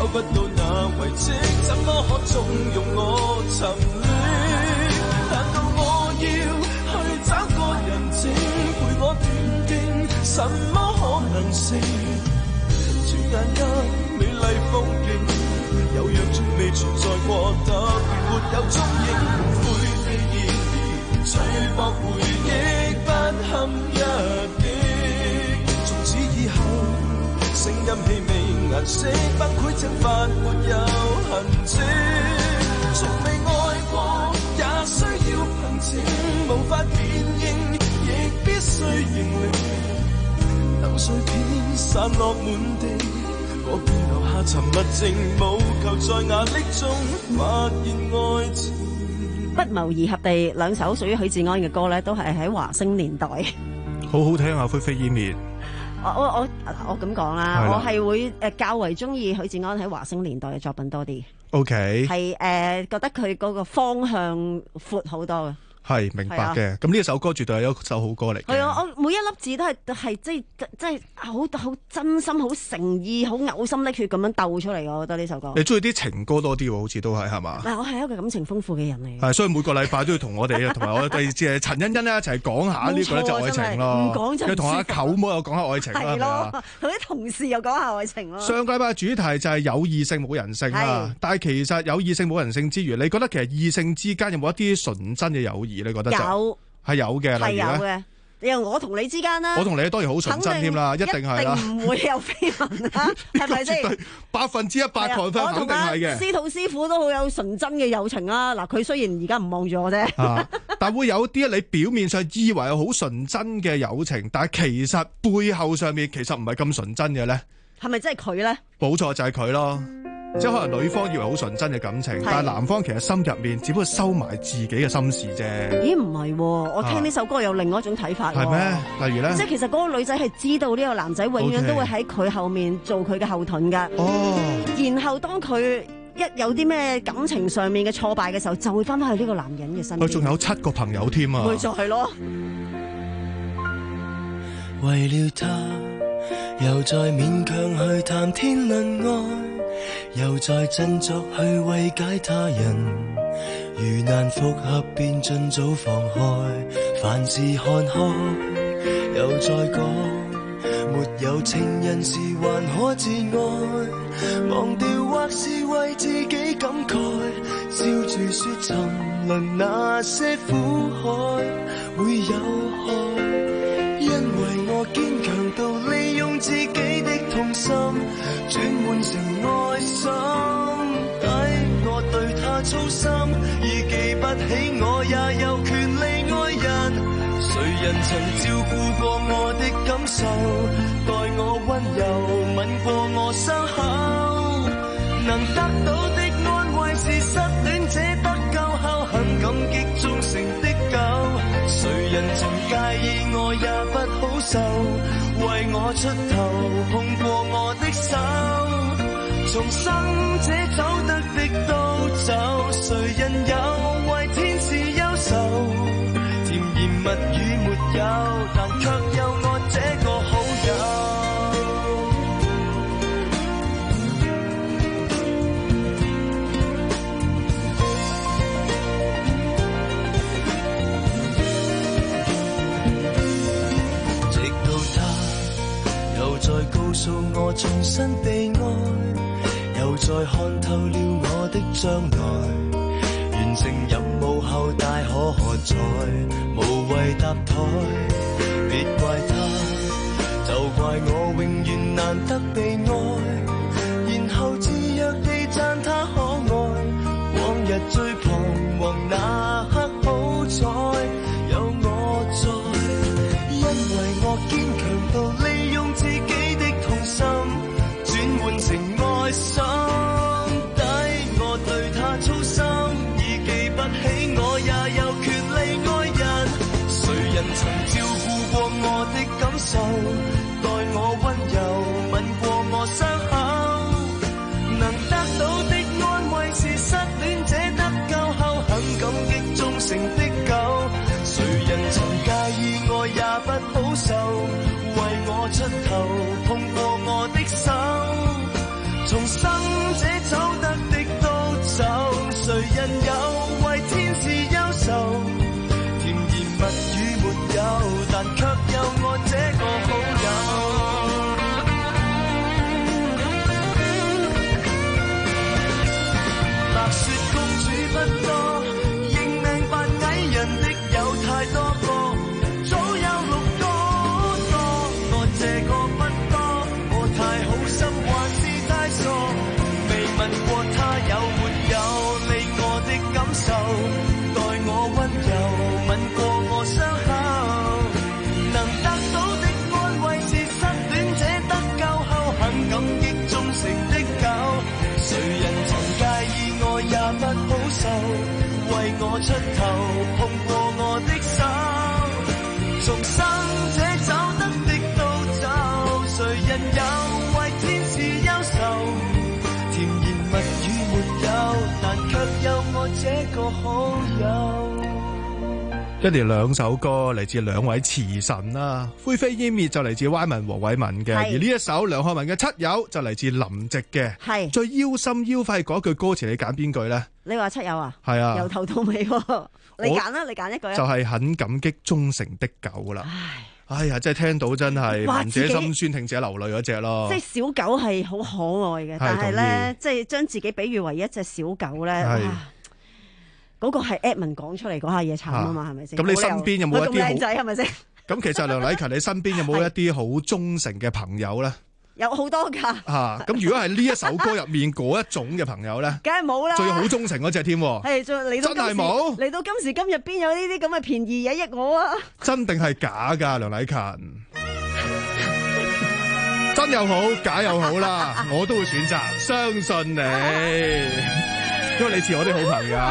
Speaker 6: 不到那遺跡，怎麼可縱容我沉溺？難道我要去找個人證陪我斷定，什麼可能性？轉眼間美麗風景，有樣從未存在過，特別沒有蹤影，灰飛煙滅，吹薄回憶不堪一擊。從此以後，聲音氣味顏色崩潰蒸發，沒有痕跡。從未愛過，也需要憑證，無法辨認，亦必須認領。等碎片散落滿地，我便留下沉默靜，務求在壓力中發現愛情。
Speaker 5: 不謀而合地兩首屬於許志安嘅歌咧，都係喺華星年代。
Speaker 15: 好好聽啊！灰飛煙滅。
Speaker 5: 我我我我咁講啦，我係會誒較為中意許志安喺華星年代嘅作品多啲。
Speaker 15: O K，
Speaker 5: 係誒覺得佢嗰個方向闊好多嘅。
Speaker 15: 係明白嘅，咁呢一首歌絕對係一首好歌嚟嘅。
Speaker 5: 係啊，我每一粒字都係係即係即係好好真心、好誠意、好嘔心瀝血咁樣鬥出嚟嘅。我覺得呢首歌。
Speaker 15: 你中意啲情歌多啲喎，好似都係係嘛？
Speaker 5: 嗱，我係一個感情豐富嘅人嚟。
Speaker 15: 係，所以每個禮拜都要同我哋同埋我哋即係陳欣欣咧一齊講下呢個咧就愛情咯。
Speaker 5: 唔講就
Speaker 15: 要同阿舅母又講下愛情啦。
Speaker 5: 係咯，同啲同事又講下愛情咯。
Speaker 15: 上個禮拜嘅主題就係有異性冇人性啦，但係其實有異性冇人性之餘，你覺得其實異性之間有冇一啲純真嘅友誼？你覺得
Speaker 5: 有。
Speaker 15: 係有嘅，
Speaker 5: 係有嘅。你話我同你之間啦，
Speaker 15: 我同你當然好純真添啦，一定係啦，
Speaker 5: 一定唔會有緋聞啦，係咪先？
Speaker 15: 百分之一百確分肯定係嘅。
Speaker 5: 司徒師傅都好有純真嘅友情啦。嗱，佢雖然而家唔望住我啫，
Speaker 15: 啊，但會有啲你表面上以為係好純真嘅友情，但係其實背後上面其實唔係咁純真嘅咧。
Speaker 5: 係咪真係佢咧？
Speaker 15: 冇錯，就係佢咯。即係可能女方以為好純真嘅感情，但係男方其實心入面只不過收埋自己嘅心事啫。
Speaker 5: 咦，唔係，我聽呢首歌有另外一種睇法。
Speaker 15: 係咩？例如咧？
Speaker 5: 即係其實嗰個女仔係知道呢個男仔永遠都會喺佢後面做佢嘅後盾噶。
Speaker 15: 哦。
Speaker 5: 然後當佢一有啲咩感情上面嘅挫敗嘅時候，就會翻返去呢個男人嘅身邊。
Speaker 15: 佢仲有七個朋友添啊！
Speaker 5: 咪就係咯。
Speaker 6: 為了他，又再勉強去談天論愛。又再振作去慰解他人，如難復合便盡早放開，凡事看開。又再講，沒有情人時還可自愛，忘掉或是為自己感慨，笑住說沉淪那些苦海會有害，因為我堅強到利用自己的痛心轉換成愛心，抵我對他操心，已記不起我也有權利愛人。誰人曾照顧過我的感受，待我溫柔吻過我傷口，能得到的安慰是失戀者得救後很感激忠誠的狗。誰人曾介意我也不好受，為我出頭碰過我的手，從生者走得的都走，誰人有為天使憂愁？甜言蜜語沒有，但卻有我這個好友。直到他又再告訴我重新被愛，又再看透了我的將來，完成任務後大可喝彩，無謂搭台，別怪他，就怪我永遠難得被愛，然後自若地讚他可愛，往日最彷徨那刻好彩有我在，因為我堅強到利用自己的痛心轉換成愛心，抵我對他操心，已記不起我也有權利愛人。誰人曾照顧過我的感受，待我溫柔吻過我傷口，能得到的安慰是失戀者得救後很感激忠誠的狗。誰人曾介意我也不好受，為我出頭碰過我的手，從生者出頭，碰過我的手，重生者走得的都走，誰人有為天使憂愁？甜言蜜語沒有，但卻有我這個好友。
Speaker 15: 一連兩首歌嚟自兩位詞神啦，灰飛煙滅就嚟自歪文黃偉文嘅，而呢一首梁漢文嘅七友就嚟自林夕嘅。係最腰心腰肺嗰句歌詞，你揀邊句咧？
Speaker 5: 你話七友啊？係
Speaker 15: 啊，
Speaker 5: 由頭到尾，你揀啦，你揀一句啊。
Speaker 15: 就係很感激忠誠的狗啦。哎呀，真係聽到真係聞者心酸，聽者流淚嗰隻咯。
Speaker 5: 即係小狗係好可愛嘅，但係咧，即係將自己比喻為一隻小狗咧。嗰個係 Edmond 講出嚟嗰下嘢慘啊嘛，係咪先？咁你身邊有冇一啲好靚仔係咪先？咁其實梁禮勤，你身邊有冇一啲好忠誠嘅朋友咧？有好多㗎。嚇！
Speaker 15: 咁如果係呢一首歌入面嗰一種嘅朋友咧，
Speaker 5: 梗係冇啦。最
Speaker 15: 好忠誠嗰隻添。係，
Speaker 5: 再嚟到真係冇。嚟到今時今日，邊有呢啲咁嘅便宜嘢益我啊？真定係假㗎，梁禮勤？真又好，假又好啦，我都會選擇相信你。因為你似我啲好朋友，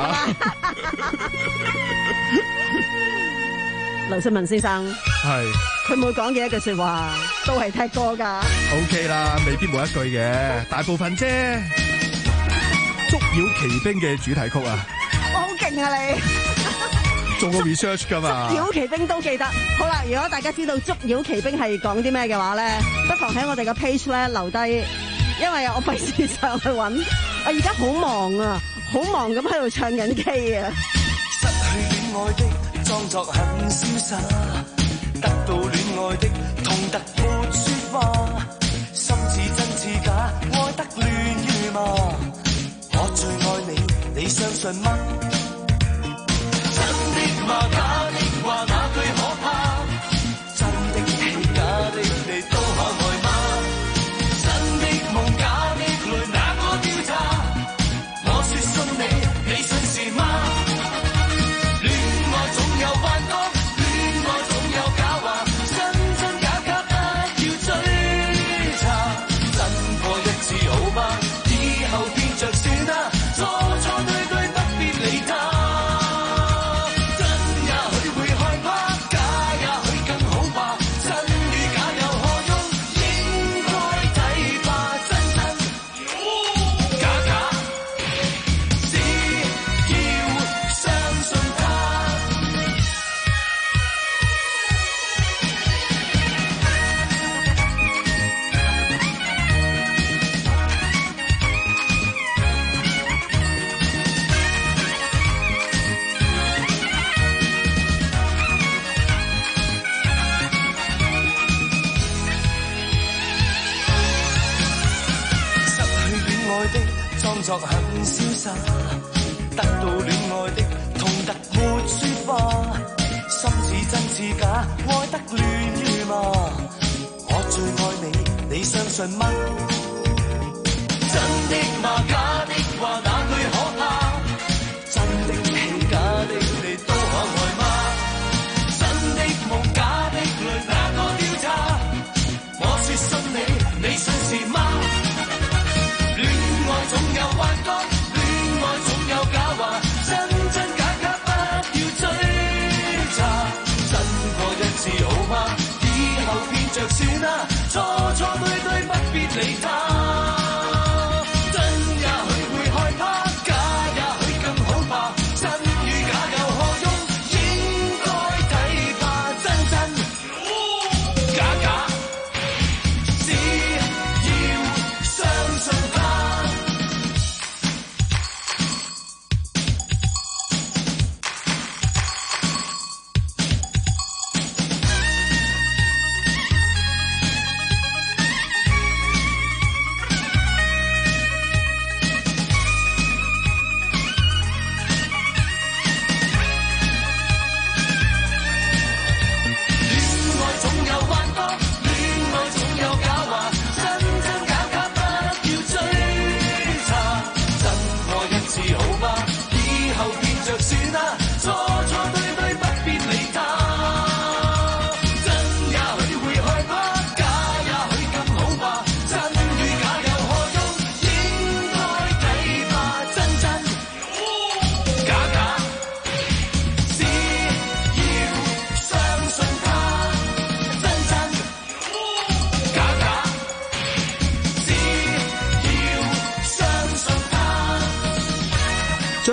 Speaker 5: 劉信文先生係佢每講嘅一句說話都係踢歌噶。O K 啦，未必每一句嘅，大部分啫。捉妖騎兵嘅主題曲啊，我好勁啊你！做過 research 噶嘛？捉妖騎兵都記得。好啦，如果大家知道捉妖騎兵係講啲咩嘅話咧，不妨喺我哋個 page 咧留低，因為我費事上去揾，我而家好忙啊。好忙咁喺度唱緊 K 啊！失去戀愛的裝作很瀟灑，得到戀愛的痛得沒說話，心似真似假，愛得亂如麻。我最愛你，你相信嗎？真的嗎？假的話那句可怕？真的戲假的你都可愛嗎？真的夢假的淚哪個調查？我說信你，你信是嗎？戀愛總有幻覺，戀愛總有假話，真真假假不要追查。真過一次好嗎？以後變着算啦，錯錯對對不必理他。真也許會害怕，假也許更好吧。真與假有何用？應該睇吧，真真假假。裝作很瀟灑，得到戀愛的痛得沒說話，心似真似假，愛得亂如麻。我最愛你，你相信嗎？真的嗎？假的話那句可怕？真的戲假的你都可愛嗎？真的夢假的淚哪個調查？我說信你，你信是嗎？戀愛總有幻覺，戀愛總有假話，真真假假不要追查。真過一次好嗎？以後變着算啦，錯錯對對不必理他。真也許會害怕，假也許更好吧。真與假有何用？應該睇吧，真真假假，只要相信他。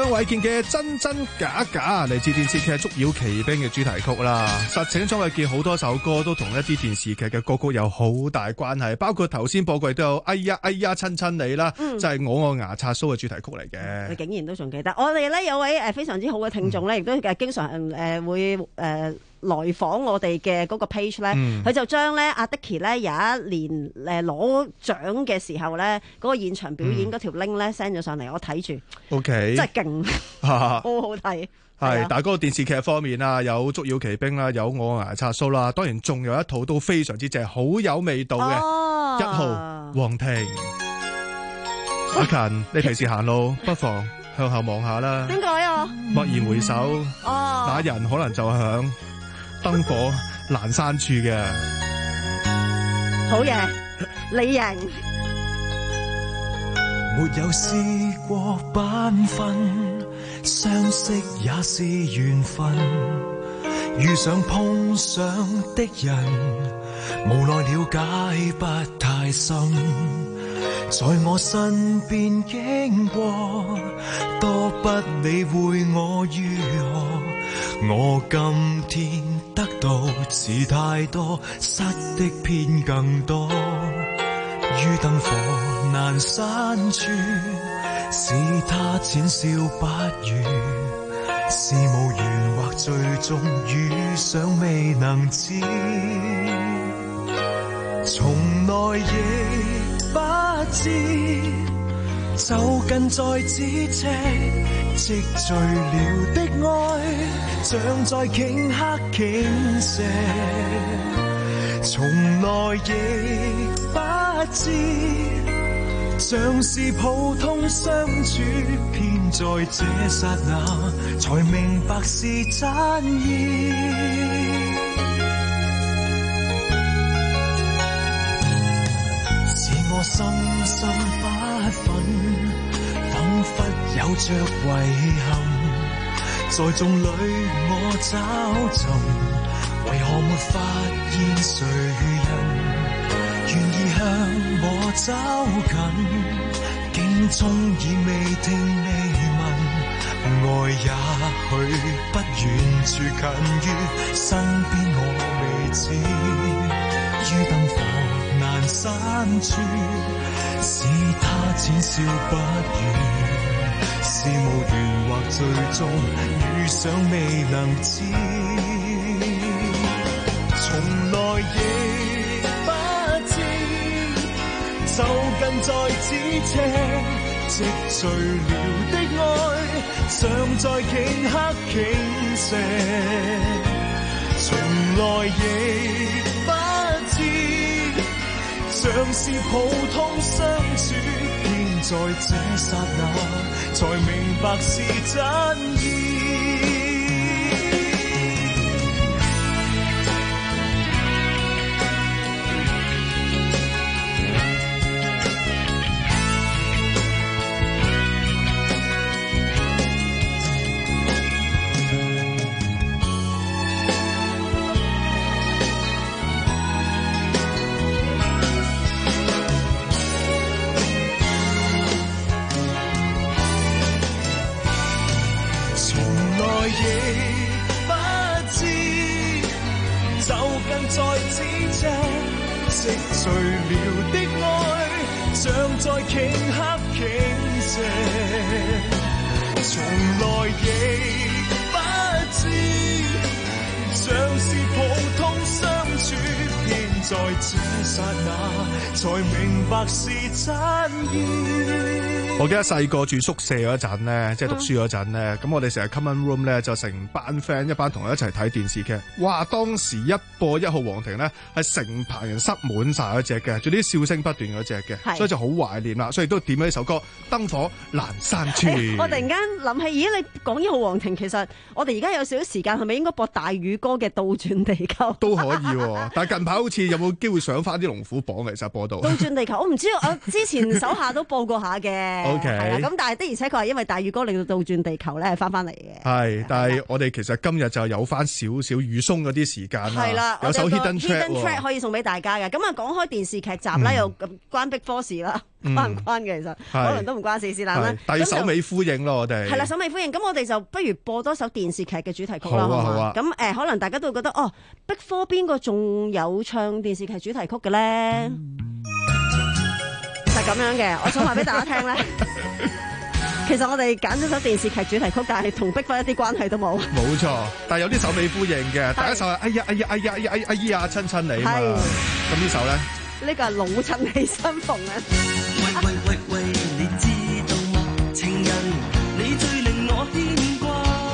Speaker 15: 張衛健嘅《真真假假》嚟自電視劇《捉妖奇兵》嘅主題曲啦。實情張衛健好多首歌都同一啲電視劇嘅歌曲有好大關係，包括頭先播過都有哎呀哎呀親親你啦，嗯、就係我愛牙刷蘇嘅主題曲嚟嘅。
Speaker 5: 你竟然都仲記得？我哋咧有位誒非常之好嘅聽眾咧，亦、嗯、都誒經常誒會誒。呃來訪我哋嘅嗰個 page 咧，佢、嗯、就將咧阿 Dicky 咧有一年誒攞獎嘅時候咧，嗰、那個現場表演嗰條 link 咧 send 咗上嚟，我睇住
Speaker 15: ，OK，
Speaker 5: 真係勁，好好睇。
Speaker 15: 係，但係嗰個電視劇方面啊，有捉妖奇兵啦，有我牙刷蘇啦，當然仲有一套都非常之正，好有味道嘅、哦、一號皇庭。阿勤，你平時行路不妨向後望下啦。
Speaker 5: 點解啊？
Speaker 15: 驀然回首，
Speaker 5: 哦，
Speaker 15: 那人可能就響燈火闌珊處嘅。
Speaker 5: 好嘢，李瑩。
Speaker 6: 沒有試過繽紛，相識也是緣分。遇上碰上的人，無奈了解不太深。在我身邊經過，多不理會我如何。我今天得到似太多，失的偏更多。於燈火闌珊處，是他淺笑不語，是無緣或最終遇上未能知。從來亦不知，就近在咫尺，積聚了的愛，像在頃刻傾瀉。從來亦不知，像是普通相處，偏在這剎那，才明白是真意。是我深深不忿，彷彿有着遺憾，在眾裏我找尋，為何沒發現誰人願意向我走近，竟終已未聽未聞，愛也許不遠處近於身邊我未知，於燈火闌珊處，是他淺笑不語，是無緣或最終遇上未能知。從來亦不知，就近在咫尺，積聚了的愛，常在頃刻傾瀉。從來亦不知，像是普通相處，偏在這剎那，才明白是真意。在咫尺，積聚了的愛，像在頃刻傾瀉。從來亦不知，像是普通相處，偏在這剎那，才明白是真意。
Speaker 15: 我記得細個住宿舍嗰陣咧，即係讀書嗰陣咧，咁、嗯、我哋成日 common room 咧就成班 friend 一班同學一齊睇電視劇。哇！當時一播一號皇庭咧，係成排人塞滿晒嗰隻嘅，仲有啲笑聲不斷嗰隻嘅，所以就好懷念啦。所以都點咗呢首歌《燈火闌珊處》。
Speaker 5: 我突然間諗起，咦？你講一號皇庭，其實我哋而家有少少時間，係咪應該播大宇哥嘅《倒轉地球》？
Speaker 15: 都可以喎，但係近排好似有冇機會上翻啲龍虎榜？其實播到《
Speaker 5: 倒轉地球》，我唔知道，我之前手下都播過下嘅。
Speaker 15: O K， 係啦，
Speaker 5: 咁但係的而且確係因為大宇哥令到倒轉地球咧係翻翻嚟嘅。
Speaker 15: 係，但係我哋其實今日就有翻少少雨鬆嗰啲時間啦。
Speaker 5: 係啦，
Speaker 15: 有首 hidden track,
Speaker 5: hidden track 可以送俾大家嘅。咁啊，講開電視劇集啦，又關碧波士啦。 關唔關嘅？其實可能都唔關事，是但啦。
Speaker 15: 但係首尾呼應咯，我哋
Speaker 5: 係啦，首尾呼應。咁我哋就不如播多首電視劇嘅主題曲啦，
Speaker 15: 好啊好啊。
Speaker 5: 咁誒、呃，可能大家都會覺得哦，Big Four邊個仲有唱電視劇主題曲嘅咧？嗯、就係咁樣嘅。我想話俾大家聽咧。其實我哋揀咗首電視劇主題曲，但係同Big Four一啲關係都冇。冇
Speaker 15: 錯，但係有啲首尾呼應嘅。第一首係哎呀哎呀哎呀哎呀哎呀親親你嘛。咁呢首咧？
Speaker 5: 呢個係老襯喜相逢啊！
Speaker 6: 喂喂喂喂，你知道嗎？情人，你最令我牽掛。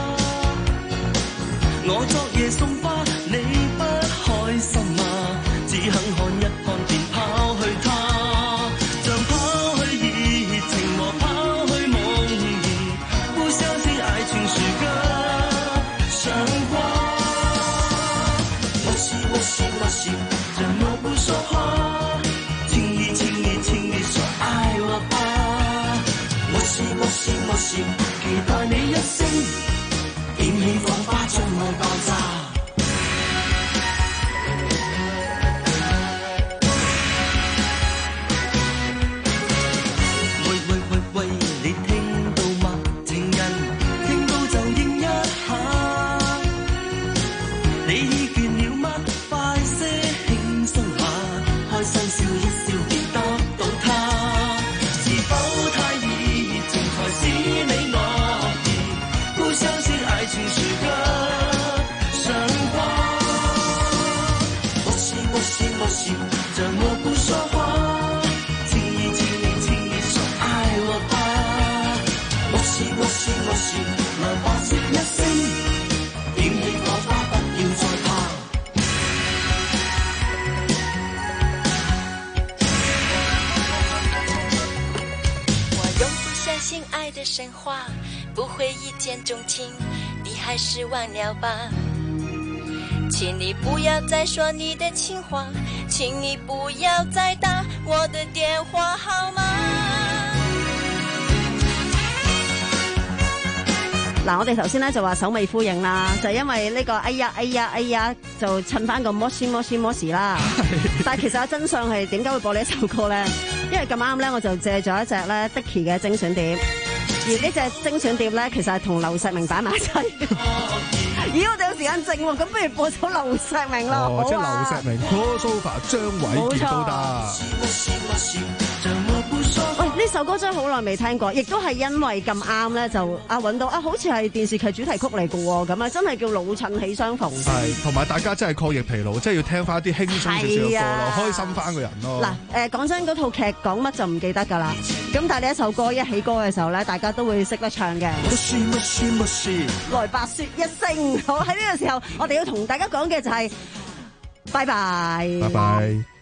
Speaker 6: 我昨夜送花，你不開心啊？只肯看一看便拋去他，像拋去熱情和拋去夢兒，不相信愛情是個神話。我是我是我是，怎麼不說話？我是我是，期待你一聲點起火花，將愛爆炸。喂喂喂喂，你聽到嗎？情人聽到就應一下。你已倦了嗎？快些輕鬆下，開心笑一笑便得到他。是否太易？是你我意，不相信愛情是個神話。我是我是我是，怎麼不說話？輕易輕易輕易說愛我吧。我是我是我是，來吧說一聲，點起火花不要再怕。
Speaker 2: 愛的神話不會一見鍾情，你還是忘了吧。請你不要再說你的情話，請你不要再打我的電話號碼。
Speaker 5: 嗱，我哋頭先咧就話首尾呼應啦，就係、因為呢、呢個哎呀哎呀哎呀，就襯翻個摩斯摩斯摩斯啦。但係其實真相係點解會播呢一首歌咧？因為咁啱咧，我就借咗一隻咧 Dicky 嘅精選碟，而呢隻精選碟咧，其實係同劉錫明擺埋一齊。咦，我哋有時間剩喎，咁不如播首劉錫明咯，
Speaker 15: 哦、
Speaker 5: 好啊！
Speaker 15: 即係劉錫明 crossover 張偉健都得。
Speaker 5: 喂，呢首歌真係好耐未聽過，亦都係因為咁啱咧，就啊揾到啊，好似係電視劇主題曲嚟嘅喎，咁啊真係叫老襯喜相逢。
Speaker 15: 係，同埋大家真係抗疫疲勞，即係要聽翻啲輕鬆少少嘅歌咯，開心翻個人咯。
Speaker 5: 嗱，誒講真，嗰套劇講乜就唔記得㗎啦。咁但係呢一首歌一起歌嘅時候咧，大家都會識得唱嘅。來吧，說一聲。好，喺呢個時候，我哋要同大家講嘅就係拜拜。
Speaker 15: 拜拜。